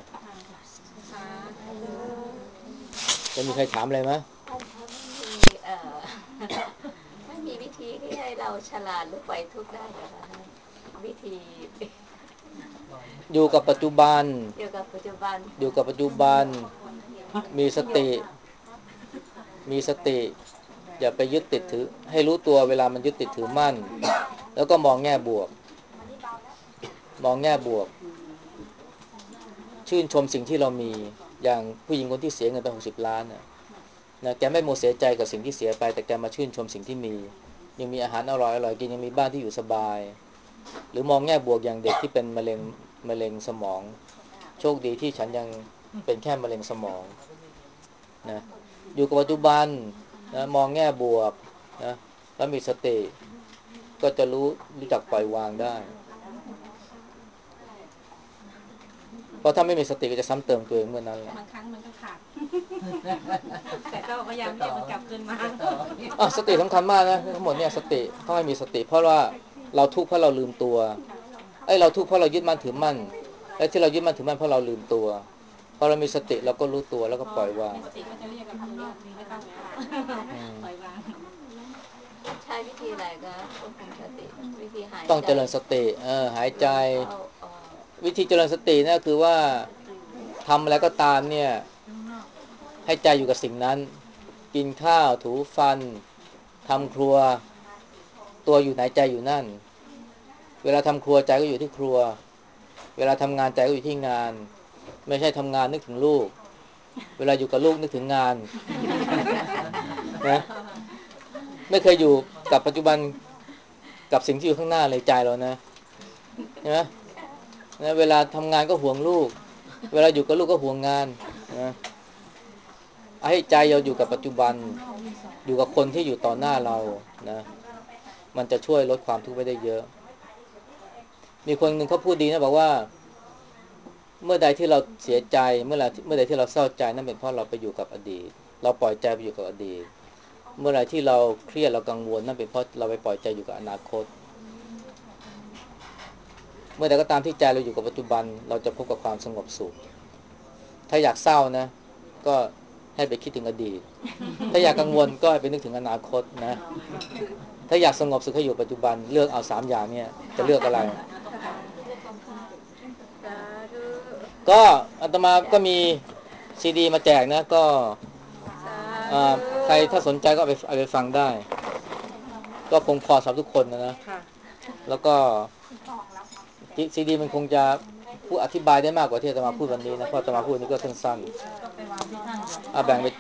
จะมีใครถามอะไรไหมท่านคะไม่มีวิธีที่ให้เราฉลาดหรือปล่อยทุกข์ได้เหรอคะวิธีอยู่กับปัจจุบันอยู่กับปัจจุบันอยู่กับปัจจุบันมีสติมีสติอย่าไปยึดติดถือให้รู้ตัวเวลามันยึดติดถือมั่นแล้วก็มองแง่บวกมองแง่บวกชื่นชมสิ่งที่เรามีอย่างผู้หญิงคนที่เสียเงินไป60 ล้านนะแกไม่โมเสียใจกับสิ่งที่เสียไปแต่แกมาชื่นชมสิ่งที่มียังมีอาหารอร่อยๆกินยังมีบ้านที่อยู่สบายหรือมองแง่บวกอย่างเด็กที่เป็นมะเร็งสมองโชคดีที่ฉันยังเป็นแค่มะเร็งสมองนะอยู่กับปัจจุบันนะมองแง่บวกนะแล้วมีสติก็จะรู้จักปล่อยวางได้เพราะถ้าไม่มีสติก็จะซ้ำเติมตัวเองเมื่อนั้นแหละบางครั้งมันก็ขาดแต่ก็พยายามเรียกมันกลับคืนมาสติสำคัญมากนะทั้งหมดเนี่ยสติต้องให้มีสติเพราะว่าเราทุกข์เพราะเราลืมตัวเราทุกข์เพราะเรายึดมั่นถือมั่นและที่เรายึดมั่นถือมั่นเพราะเราลืมตัวพอเรามีสติเราก็รู้ตัวแล้วก็ปล่อยวางสติก็จะเรียกกับตัวไม่ต้องปล่อยวางใช้วิธีอะไรก็ควบคุมสติวิธีหายใจต้องเจริญสติหายใจวิธีเจริญสติเนี่ยคือว่าทำอะไรก็ตามเนี่ยให้ใจอยู่กับสิ่งนั้นกินข้าวถูฟันทำครัวตัวอยู่ไหนใจอยู่นั่นเวลาทำครัวใจก็อยู่ที่ครัวเวลาทำงานใจก็อยู่ที่งานไม่ใช่ทำงานนึกถึงลูกเวลาอยู่กับลูกนึกถึงงานนะไม่เคยอยู่กับปัจจุบันกับสิ่งที่อยู่ข้างหน้าเลยใจเรานะเวลาทำงานก็ห่วงลูกเวลาอยู่กับลูกก็ห่วงงานนะให้ใจเราอยู่กับปัจจุบันอยู่กับคนที่อยู่ต่อหน้าเรานะมันจะช่วยลดความทุกข์ไปได้เยอะมีคนหนึ่งเขาพูดดีนะบอกว่าเมื่อใดที่เราเสียใจเมื่อใดที่เราเศร้าใจนั่นเป็นเพราะเราไปอยู่กับอดีตเราปล่อยใจไปอยู่กับอดีตเมื่อไหร่ที่เราเครียดเรากังวลนั่นเป็นเพราะเราไปปล่อยใจอยู่กับอนาคตเมื่อใดก็ตามที่ใจเราอยู่กับปัจจุบันเราจะพบกับความสงบสุขถ้าอยากเศร้านะก็ให้ไปคิดถึงอดีตถ้าอยากกังวลก็ให้ไปนึกถึงอนาคตนะถ้าอยากสงบสุขให้อยู่ปัจจุบันเลือกเอา3อย่างเนี่ยจะเลือกอะไรก็อาตมาก็มีซีดีมาแจกนะก็ใครถ้าสนใจก็เอาไปฟังได้ก็คงพอสำหรับทุกคนนะแล้วก็ซีดีมันคงจะพูดอธิบายได้มากกว่าที่อาตมาพูดวันนี้นะเพราะอาตมาพูดนี้ก็สั้นๆแบ่งไป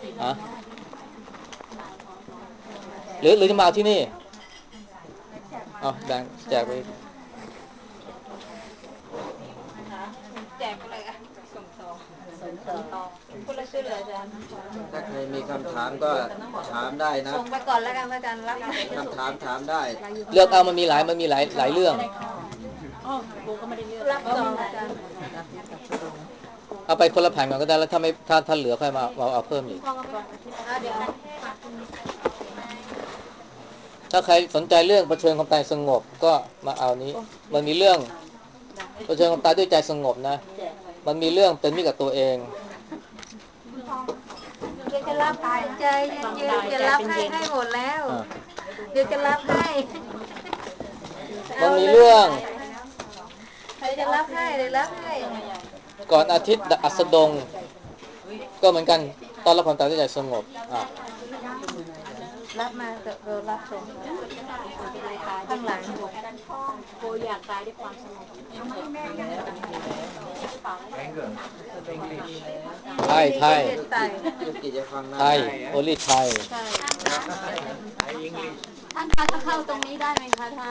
หรือจะมาที่นี่แบ่งแจกไปแจกอะไรอ่ะส่งต่อคนละชื่อเลยอาจารย์ถ้าใครมีคำถามก็ถามได้นะส่งไปก่อนแล้วกันอาจารย์รับคำถามได้เลือกเอามันมีหลายเรื่องกูก็ไม่ได้เลือกรับซองอาจารย์เอาไปคนละแผ่นก่อนก็ได้แล้วถ้าไม่ถ้าเหลือค่อยมาเอาเพิ่มอีกถ้าใครสนใจเรื่องเผชิญความตายสงบก็มาเอานี้มันมีเรื่องเผชิญความตายด้วยใจสงบนะมันมีเรื่องเป็นมิตรกับตัวเองเดี๋ยวจะรับใจเย็นๆจะรับให้หมดแล้วเดี๋ยวจะรับให้มันมีเรื่องใครจะรับให้เดี๋ยวรับให้ก่อนอาทิตย์อัสดงก็เหมือนกันตอนรับความตายด้วยใจสงบรับมาเรารับส่งข้างหลังโกอยากตายด้วยความสงบไทยไทยโอลิไทยท่านคะเข้าตรงนี้ได้ไหมคะท่าน